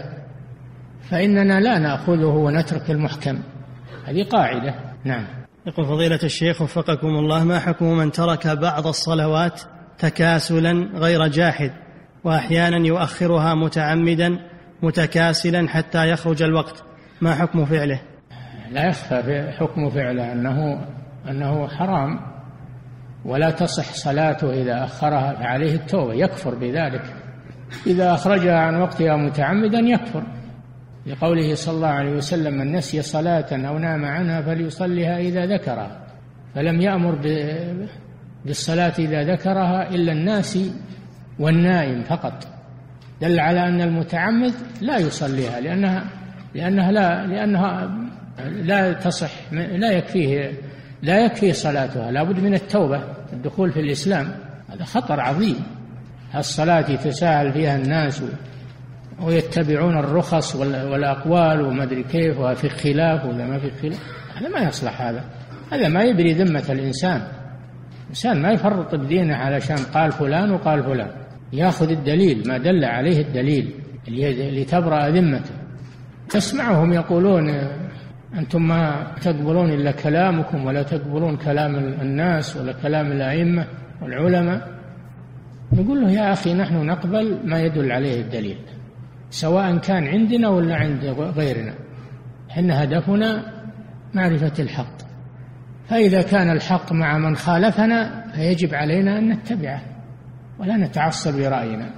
فإننا لا نأخذه ونترك المحكم، هذه قاعدة. نعم. يقول فضيلة الشيخ وفقكم الله: ما حكم من ترك بعض الصلوات تكاسلا غير جاحد، وأحيانا يؤخرها متعمدا متكاسلا حتى يخرج الوقت، ما حكم فعله؟ لا يخفى حكم فعله أنه أنه حرام، ولا تصح صلاته إذا أخرها، فعليه التوبة، يكفر بذلك. إذا أخرجها عن وقتها متعمدا يكفر، لقوله صلى الله عليه وسلم: من نسي صلاة أو نام عنها فليصليها إذا ذكرها، فلم يأمر بالصلاة إذا ذكرها إلا الناسي والنائم فقط، دل على أن المتعمد لا يصليها لأنها لأنها لا لأنها لا تصح، لا يكفيه لا يكفي صلاتها، لا بد من التوبة، الدخول في الإسلام، هذا خطر عظيم. الصلاة يتساهل فيها الناس ويتبعون الرخص والأقوال وما أدري كيف، وفي خلاف ولا ما في خلاف، هذا ما يصلح، هذا هذا ما يبري ذمة الإنسان. الإنسان ما يفرط بدينه علشان قال فلان وقال فلان، يأخذ الدليل ما دل عليه الدليل لتبرأ ذمته. تسمعهم يقولون: أنتم ما تقبلون إلا كلامكم ولا تقبلون كلام الناس ولا كلام الأئمة والعلماء. نقول له: يا أخي، نحن نقبل ما يدل عليه الدليل، سواء كان عندنا ولا عند غيرنا، إحنا هدفنا معرفة الحق، فإذا كان الحق مع من خالفنا فيجب علينا أن نتبعه ولا نتعصب برأينا،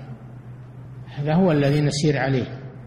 هذا هو الذي نسير عليه،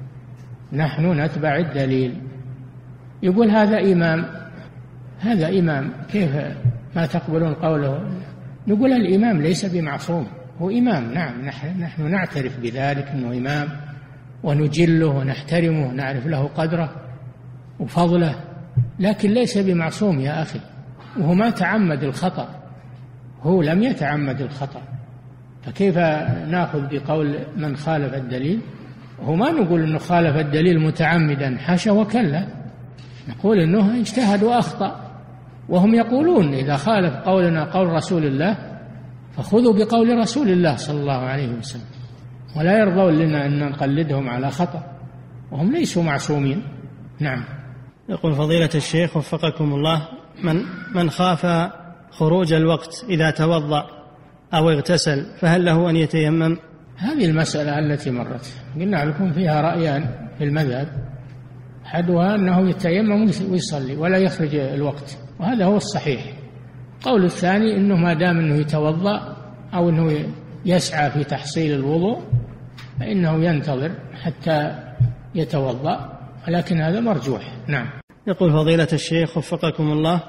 نحن نتبع الدليل. يقول: هذا إمام هذا إمام كيف ما تقبلون قوله؟ نقول: الإمام ليس بمعصوم، هو إمام، نعم، نحن نعترف بذلك أنه إمام ونجله ونحترمه ونعرف له قدره وفضله، لكن ليس بمعصوم يا أخي، وهو ما تعمد الخطأ، هو لم يتعمد الخطأ، فكيف نأخذ بقول من خالف الدليل؟ هو ما نقول أنه خالف الدليل متعمدا، حاشا وكلا، نقول أنه اجتهد وأخطأ، وهم يقولون: إذا خالف قولنا قول رسول الله فخذوا بقول رسول الله صلى الله عليه وسلم، ولا يرضون لنا أن نقلدهم على خطأ، وهم ليسوا معصومين. نعم. يقول فضيلة الشيخ وفقكم الله: من من خاف خروج الوقت إذا توضأ أو اغتسل فهل له أن يتيمم؟ هذه المسألة التي مرت قلنا لكم فيها رأيان في المذهب، أحدها أنه يتيمم ويصلي ولا يخرج الوقت، وهذا هو الصحيح. قول الثاني أنه ما دام أنه يتوضأ أو أنه يسعى في تحصيل الوضوء فإنه ينتظر حتى يتوضأ، ولكن هذا مرجوح. نعم. يقول فضيلة الشيخ وفقكم الله: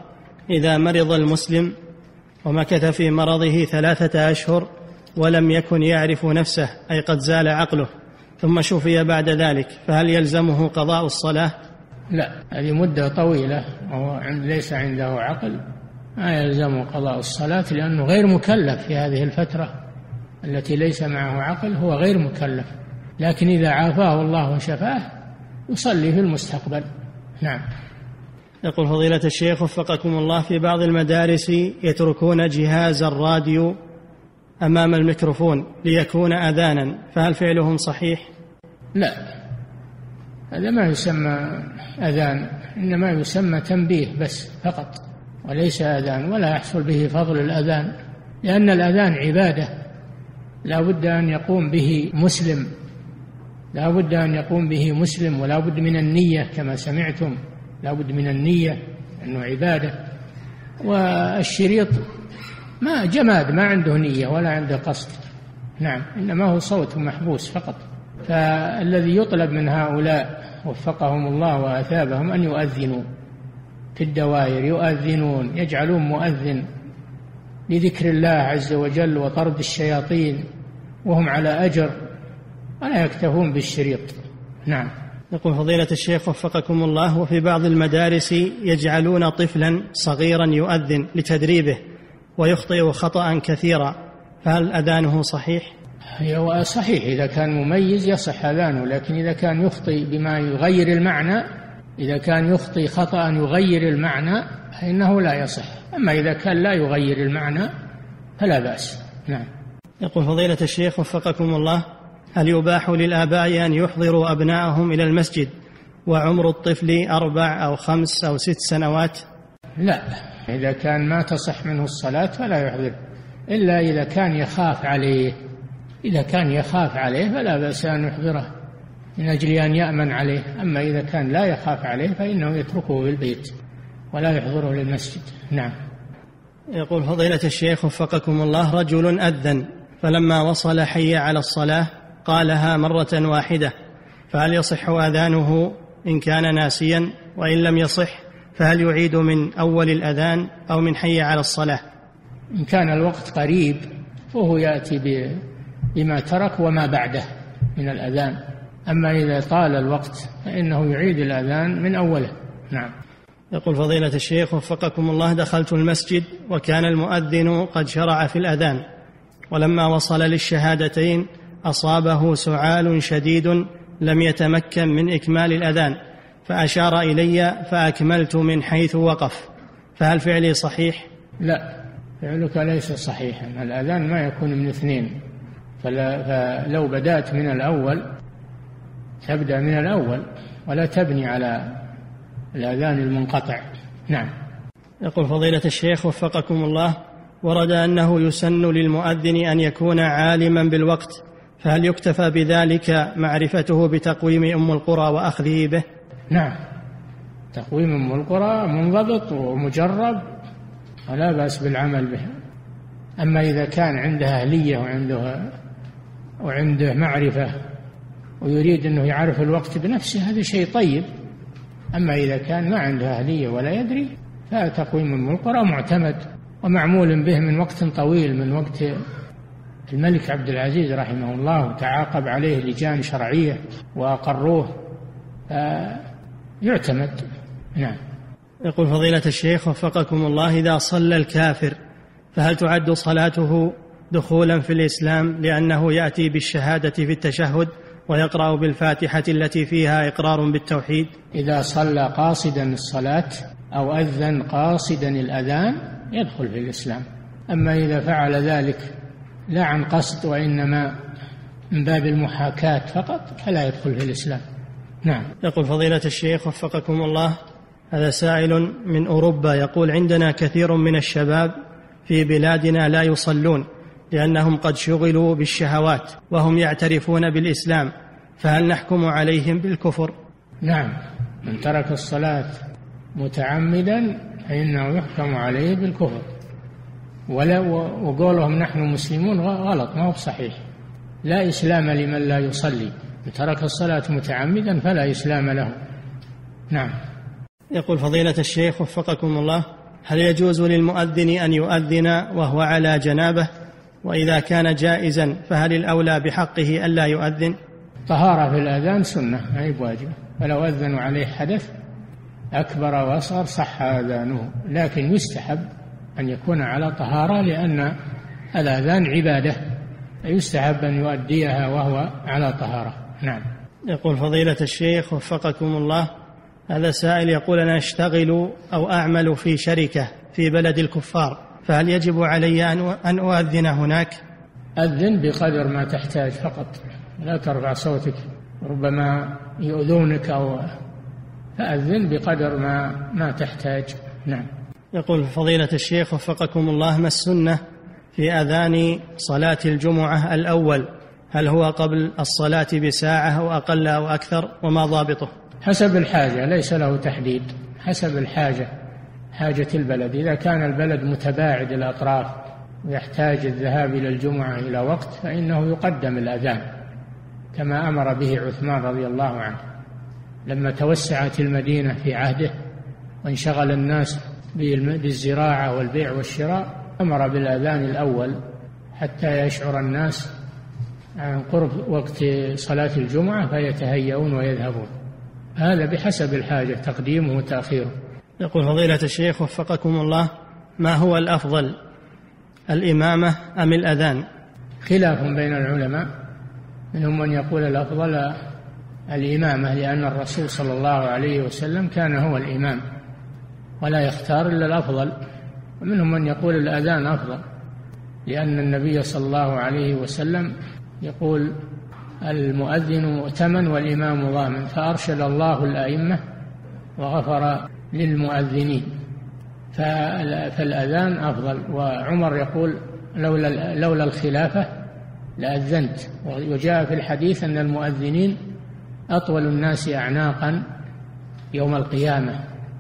إذا مرض المسلم ومكث في مرضه ثلاثة أشهر ولم يكن يعرف نفسه، أي قد زال عقله، ثم شفي بعد ذلك، فهل يلزمه قضاء الصلاة؟ لا، هذه مدة طويلة وهو ليس عنده عقل، ما يلزمه قضاء الصلاة، لأنه غير مكلف في هذه الفترة التي ليس معه عقل، هو غير مكلف. لكن إذا عافاه الله وشفاه يصلي في المستقبل. نعم. يقول فضيلة الشيخ وفقكم الله: في بعض المدارس يتركون جهاز الراديو أمام الميكروفون ليكون أذانا، فهل فعلهم صحيح؟ لا، هذا ما يسمى أذان، إنما يسمى تنبيه بس فقط، وليس أذان، ولا يحصل به فضل الأذان، لأن الأذان عبادة لا بد أن يقوم به مسلم، لا بد أن يقوم به مسلم، ولا بد من النية كما سمعتم، لا بد من النية أنه عبادة. والشريط ما جماد، ما عنده نية ولا عنده قصد. نعم، إنما هو صوت محبوس فقط. فالذي يطلب من هؤلاء وفقهم الله وأثابهم أن يؤذنوا في الدوائر، يؤذنون، يجعلون مؤذن لذكر الله عز وجل وطرد الشياطين وهم على أجر، ولا يكتفون بالشريط. نعم. يقول فضيلة الشيخ وفقكم الله: وفي بعض المدارس يجعلون طفلا صغيرا يؤذن لتدريبه ويخطئ خطأ كثيرا، فهل أذانه صحيح؟ هو صحيح إذا كان مميز يصح أذانه، لكن إذا كان يخطئ بما يغير المعنى، إذا كان يخطئ خطأ يغير المعنى فإنه لا يصح، أما إذا كان لا يغير المعنى فلا بأس. نعم. يقول فضيلة الشيخ وفقكم الله: هل يباح للآباء أن يحضروا أبنائهم إلى المسجد وعمر الطفل أربع أو خمس أو ست سنوات؟ لا، إذا كان ما تصح منه الصلاة فلا يحضر، إلا إذا كان يخاف عليه، إذا كان يخاف عليه فلا بأس أن يحضره من أجل أن يأمن عليه، أما إذا كان لا يخاف عليه فإنه يتركه في البيت ولا يحضره للمسجد. نعم. يقول فضيلة الشيخ وفقكم الله: رجل أذن فلما وصل حي على الصلاة قالها مرة واحدة، فهل يصح أذانه إن كان ناسيا؟ وإن لم يصح فهل يعيد من أول الأذان أو من حي على الصلاة؟ إن كان الوقت قريب فهو يأتي بما ترك وما بعده من الأذان، أما إذا طال الوقت فإنه يعيد الأذان من أوله. نعم. يقول فضيلة الشيخ وفقكم الله: دخلت المسجد وكان المؤذن قد شرع في الأذان، ولما وصل للشهادتين أصابه سعال شديد لم يتمكن من إكمال الأذان، فأشار إلي فأكملت من حيث وقف، فهل فعلي صحيح؟ لا، فعلك ليس صحيحا، الأذان ما يكون من اثنين، فلو بدأت من الأول تبدأ من الأول ولا تبني على الأذان المنقطع. نعم. يقول فضيلة الشيخ وفقكم الله: ورد أنه يسن للمؤذن أن يكون عالما بالوقت، فهل يكتفى بذلك معرفته بتقويم أم القرى وأخذه به؟ نعم، تقويم أم القرى منضبط ومجرب ولا بأس بالعمل به. أما إذا كان عنده أهلية وعنده وعنده معرفة ويريد أنه يعرف الوقت بنفسه هذا شيء طيب، أما إذا كان ما عنده أهلية ولا يدري فتقويم أم القرى معتمد ومعمول به من وقت طويل، من وقت الملك عبد العزيز رحمه الله، تعاقب عليه لجان شرعية وأقروه، يعتمد. نعم. يقول فضيلة الشيخ وفقكم الله: إذا صلى الكافر فهل تعد صلاته دخولا في الإسلام لأنه يأتي بالشهادة في التشهد ويقرأ بالفاتحة التي فيها إقرار بالتوحيد؟ إذا صلى قاصدا الصلاة أو أذن قاصدا الأذان يدخل في الإسلام، أما إذا فعل ذلك لا عن قصد وإنما من باب المحاكاة فقط فلا يدخل في الإسلام. نعم. يقول فضيلة الشيخ وفقكم الله: هذا سائل من أوروبا يقول: عندنا كثير من الشباب في بلادنا لا يصلون لأنهم قد شغلوا بالشهوات وهم يعترفون بالإسلام، فهل نحكم عليهم بالكفر؟ نعم، من ترك الصلاة متعمدا فإنه يحكم عليه بالكفر، ولا وقولهم نحن مسلمون غلط، ما هو صحيح. لا إسلام لمن لا يصلي، من ترك الصلاة متعمدا فلا إسلام له. نعم. يقول فضيلة الشيخ وفقكم الله: هل يجوز للمؤذن أن يؤذن وهو على جنابه؟ وإذا كان جائزا فهل الأولى بحقه ألا يؤذن؟ طهارة في الأذان سنة ما هي بواجبة، فلو أذنوا عليه حدث أكبر وأصغر صح أذانه، لكن يستحب أن يكون على طهارة لأن الأذان عبادة، يستحب أن يؤديها وهو على طهارة. نعم. يقول فضيلة الشيخ وفقكم الله، هذا سائل يقول أنا أشتغل أو أعمل في شركة في بلد الكفار، فهل يجب علي أن أؤذن هناك؟ أذن بقدر ما تحتاج فقط، لا ترفع صوتك، ربما يؤذونك، أو فأذن بقدر ما ما تحتاج. نعم. يقول فضيلة الشيخ وفقكم الله، ما السنة في أذان صلاة الجمعة الأول؟ هل هو قبل الصلاة بساعة أو أقل أو أكثر، وما ضابطه؟ حسب الحاجة، ليس له تحديد، حسب الحاجة، حاجة البلد. إذا كان البلد متباعد الأطراف ويحتاج الذهاب إلى الجمعة إلى وقت فإنه يقدم الأذان كما أمر به عثمان رضي الله عنه لما توسعت المدينة في عهده وانشغل الناس بالزراعة والبيع والشراء، أمر بالأذان الأول حتى يشعر الناس عن قرب وقت صلاة الجمعة فيتهيئون ويذهبون. هذا بحسب الحاجة تقديمه وتأخيره. يقول فضيلة الشيخ وفقكم الله، ما هو الأفضل، الإمامة أم الأذان؟ خلاف بين العلماء، منهم من يقول الأفضل الإمامة لأن الرسول صلى الله عليه وسلم كان هو الإمام ولا يختار إلا الأفضل، ومنهم من يقول الأذان أفضل لأن النبي صلى الله عليه وسلم يقول المؤذن مؤتمن والإمام ضامن، فأرشد الله الأئمة وغفر للمؤذنين، فالأذان أفضل. وعمر يقول لولا, لولا الخلافة لأذنت، وجاء في الحديث أن المؤذنين أطول الناس أعناقا يوم القيامة.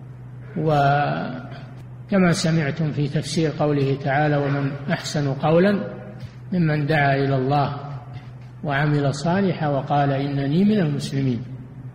وكما سمعتم في تفسير قوله تعالى ومن أحسن قولا ممن دعا إلى الله وعمل صالحا وقال إنني من المسلمين.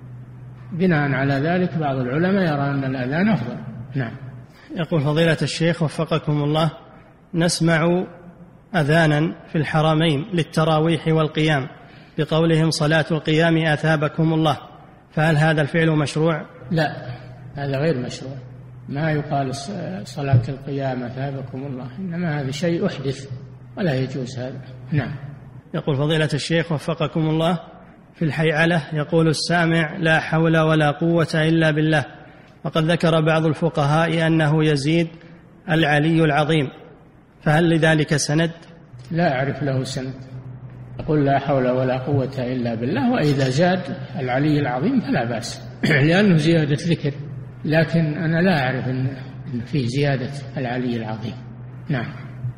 بناء على ذلك بعض العلماء يرى أن الأذان أفضل. نعم. يقول فضيلة الشيخ وفقكم الله، نسمع أذانا في الحرمين للتراويح والقيام بقولهم صلاة القيام أثابكم الله، فهل هذا الفعل مشروع؟ لا، هذا غير مشروع، ما يقال صلاة القيام أثابكم الله، إنما هذا شيء أحدث ولا يجوز هذا. نعم. يقول فضيلة الشيخ وفقكم الله، في الحيعلة يقول السامع لا حول ولا قوة إلا بالله، وقد ذكر بعض الفقهاء أنه يزيد العلي العظيم، فهل لذلك سند؟ لا أعرف له سند، يقول لا حول ولا قوة إلا بالله، وإذا زاد العلي العظيم فلا بأس لأنه زيادة ذكر، لكن أنا لا أعرف أن فيه زيادة العلي العظيم. نعم.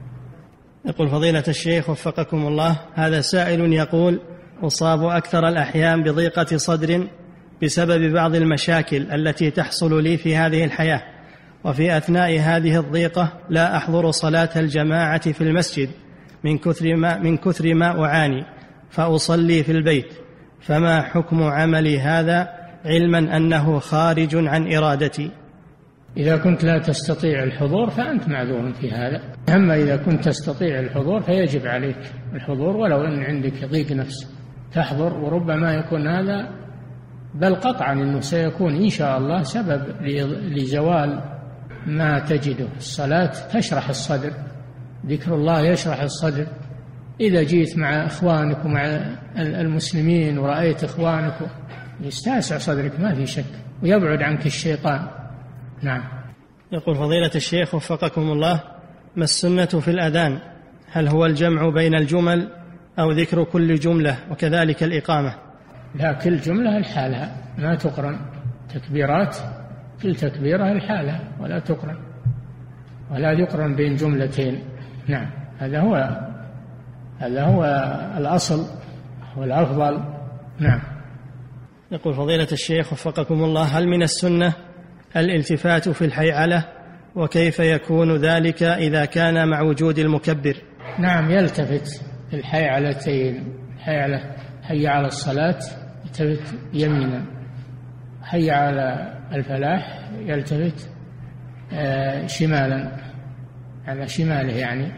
يقول فضيلة الشيخ وفقكم الله، هذا سائل يقول أصاب أكثر الأحيان بضيقة صدر بسبب بعض المشاكل التي تحصل لي في هذه الحياة، وفي أثناء هذه الضيقة لا أحضر صلاة الجماعة في المسجد من كثر ما, من كثر ما أعاني، فأصلي في البيت، فما حكم عملي هذا علما أنه خارج عن إرادتي؟ إذا كنت لا تستطيع الحضور فأنت معذور في هذا، أما إذا كنت تستطيع الحضور فيجب عليك الحضور ولو أن عندك ضيق نفس تحضر، وربما يكون هذا بل قطعا أنه سيكون إن شاء الله سبب لزوال ما تجده. الصلاة تشرح الصدر، ذكر الله يشرح الصدر، إذا جيت مع إخوانك ومع المسلمين ورأيت إخوانك يستاسع صدرك ما في شك ويبعد عنك الشيطان. نعم. يقول فضيلة الشيخ وفقكم الله، ما السنة في الأذان؟ هل هو الجمع بين الجمل أو ذكر كل جملة وكذلك الإقامة؟ لا، كل جملة الحالة ما تقرن، تكبيرات كل تكبيرة الحالة ولا تقرن ولا يقرن بين جملتين. نعم، هذا هو هذا هو الأصل والأفضل. نعم. يقول فضيلة الشيخ وفقكم الله، هل من السنة الالتفات في الحيعلة، وكيف يكون ذلك إذا كان مع وجود المكبر؟ نعم، يلتفت في الحيعلتين، الحيعلة حي على الصلاة يلتفت يمينا، حي على الفلاح يلتفت شمالا على شماله يعني،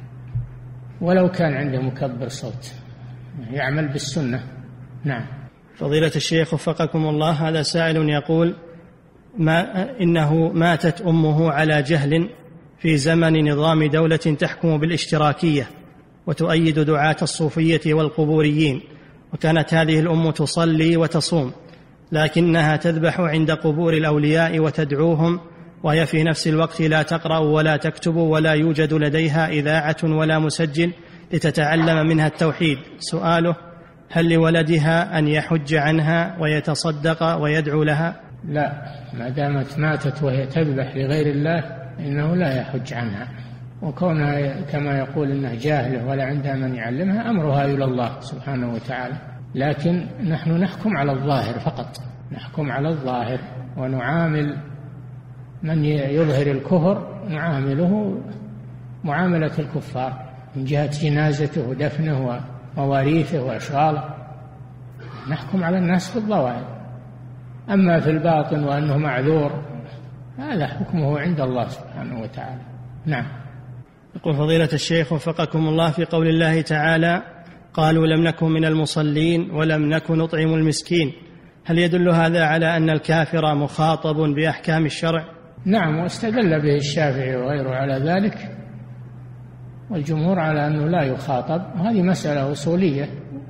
ولو كان عنده مكبر صوت، يعمل بالسنة. نعم. فضيلة الشيخ وفقكم الله، هذا سائل يقول: ما إنه ماتت أمه على جهل في زمن نظام دولة تحكم بالاشتراكية وتؤيد دعاة الصوفية والقبوريين، وكانت هذه الأم تصلي وتصوم، لكنها تذبح عند قبور الأولياء وتدعوهم، وهي في نفس الوقت لا تقرأ ولا تكتب ولا يوجد لديها إذاعة ولا مسجل لتتعلم منها التوحيد. سؤاله: هل لولدها أن يحج عنها ويتصدق ويدعو لها؟ لا، ما دامت ماتت وهي تذبح لغير الله إنه لا يحج عنها، وكونها كما يقول إنها جاهلة ولا عندها من يعلمها أمرها إلى الله سبحانه وتعالى، لكن نحن نحكم على الظاهر فقط، نحكم على الظاهر، ونعامل من يظهر الكفر نعامله معاملة الكفار من جهة جنازته ودفنه ومواريثه وأشغاله، نحكم على الناس في الظواهر. أما في الباطن وأنه معذور هذا حكمه عند الله سبحانه وتعالى. نعم. يقول فضيلة الشيخ وفقكم الله: في قول الله تعالى: قالوا لم نكن من المصلين ولم نكن نطعم المسكين، هل يدل هذا على أن الكافر مخاطب بأحكام الشرع؟ نعم، واستدل به الشافعي وغيره على ذلك، والجمهور على أنه لا يخاطب، وهذه مسألة أصولية.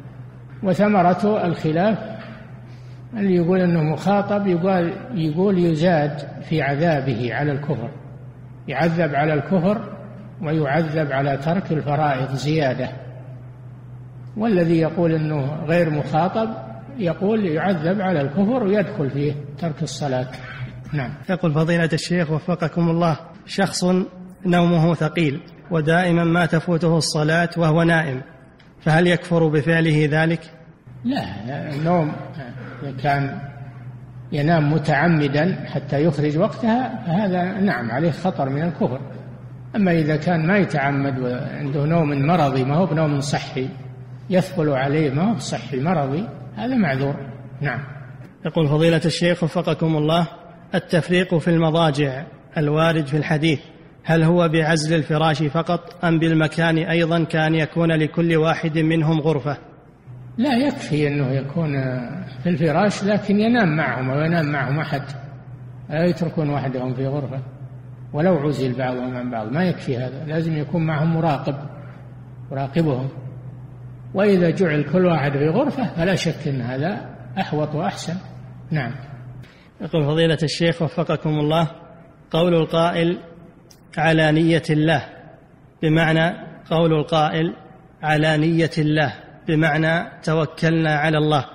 وثمرة الخلاف اللي يقول أنه مخاطب يقول, يقول يزاد في عذابه على الكفر، يعذب على الكفر ويعذب على ترك الفرائض زيادة، والذي يقول أنه غير مخاطب يقول يعذب على الكفر ويدخل فيه ترك الصلاة. نعم. يقول فضيلة الشيخ وفقكم الله: شخص نومه ثقيل ودائما ما تفوته الصلاة وهو نائم، فهل يكفر بفعله ذلك؟ لا، النوم كان ينام متعمدا حتى يخرج وقتها فهذا نعم عليه خطر من الكفر. أما إذا كان ما يتعمد وعنده نوم مرضي، ما هو بنوم صحي يثقل عليه، ما هو صحي مرضي، هذا معذور. نعم. يقول فضيلة الشيخ وفقكم الله: التفريق في المضاجع الوارد في الحديث هل هو بعزل الفراش فقط أم بالمكان أيضا، كأن يكون لكل واحد منهم غرفة؟ لا، يكفي أنه يكون في الفراش لكن ينام معهم وينام معهم أحد، لا يتركون وحدهم في غرفة ولو عزل بعضهم عن بعض، ما يكفي هذا، لازم يكون معهم مراقب مراقبهم. وإذا جعل كل واحد في غرفة فلا شك أن هذا أحوط وأحسن. نعم. يقول فضيلة الشيخ وفقكم الله: قول القائل على نية الله بمعنى قول القائل على نية الله بمعنى توكلنا على الله،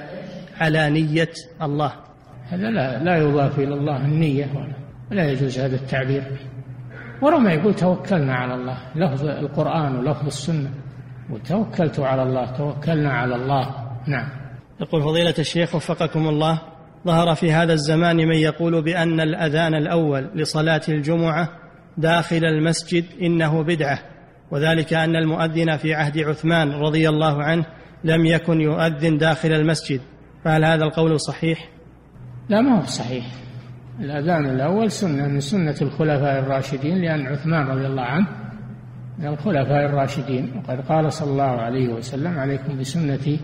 على نية الله، هذا لا, لا يضاف إلى الله النية، ولا, ولا يجوز هذا التعبير. ورما يقول توكلنا على الله، لفظ القرآن ولفظ السنة، وتوكلت على الله، توكلنا على الله. نعم. يقول فضيلة الشيخ وفقكم الله: ظهر في هذا الزمان من يقول بأن الأذان الأول لصلاة الجمعة داخل المسجد إنه بدعة، وذلك أن المؤذن في عهد عثمان رضي الله عنه لم يكن يؤذن داخل المسجد، فهل هذا القول صحيح؟ لا، ما هو صحيح. الأذان الأول سنة من سنة الخلفاء الراشدين، لأن عثمان رضي الله عنه من الخلفاء الراشدين، وقد قال صلى الله عليه وسلم: عليكم بسنتي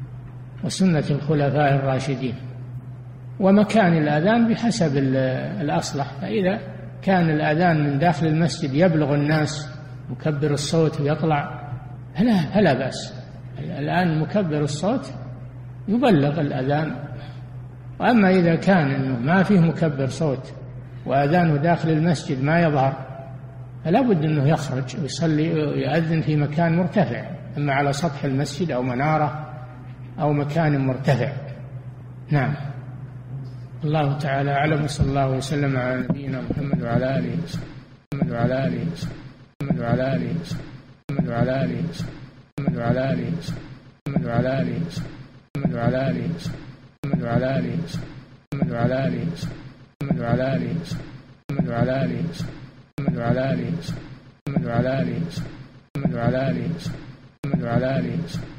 وسنة الخلفاء الراشدين. ومكان الأذان بحسب الأصلح، فإذا كان الأذان من داخل المسجد يبلغ الناس مكبر الصوت ويطلع فلا, فلا بأس. الآن مكبر الصوت يبلغ الأذان. وأما إذا كان إنه ما فيه مكبر صوت وأذانه داخل المسجد ما يظهر فلا بد أنه يخرج ويصلي ويؤذن في مكان مرتفع، إما على سطح المسجد أو منارة أو مكان مرتفع. نعم. الله تعالى أعلم، وصلى الله وسلم على نبينا محمد وعلى آله وصحبه محمد وعلى آله وصحبه محمد وعلى آله وصحبه محمد وعلى آله وصحبه محمد وعلى آله وصحبه محمد وعلى آله وصحبه محمد وعلى آله وصحبه محمد وعلى آله وصحبه محمد وعلى آله وصحبه محمد وعلى آله وصحبه محمد وعلى آله وصحبه محمد وعلى آله وصحبه محمد وعلى آله وصحبه محمد وعلى آله وصحبه محمد وعلى آله وصحبه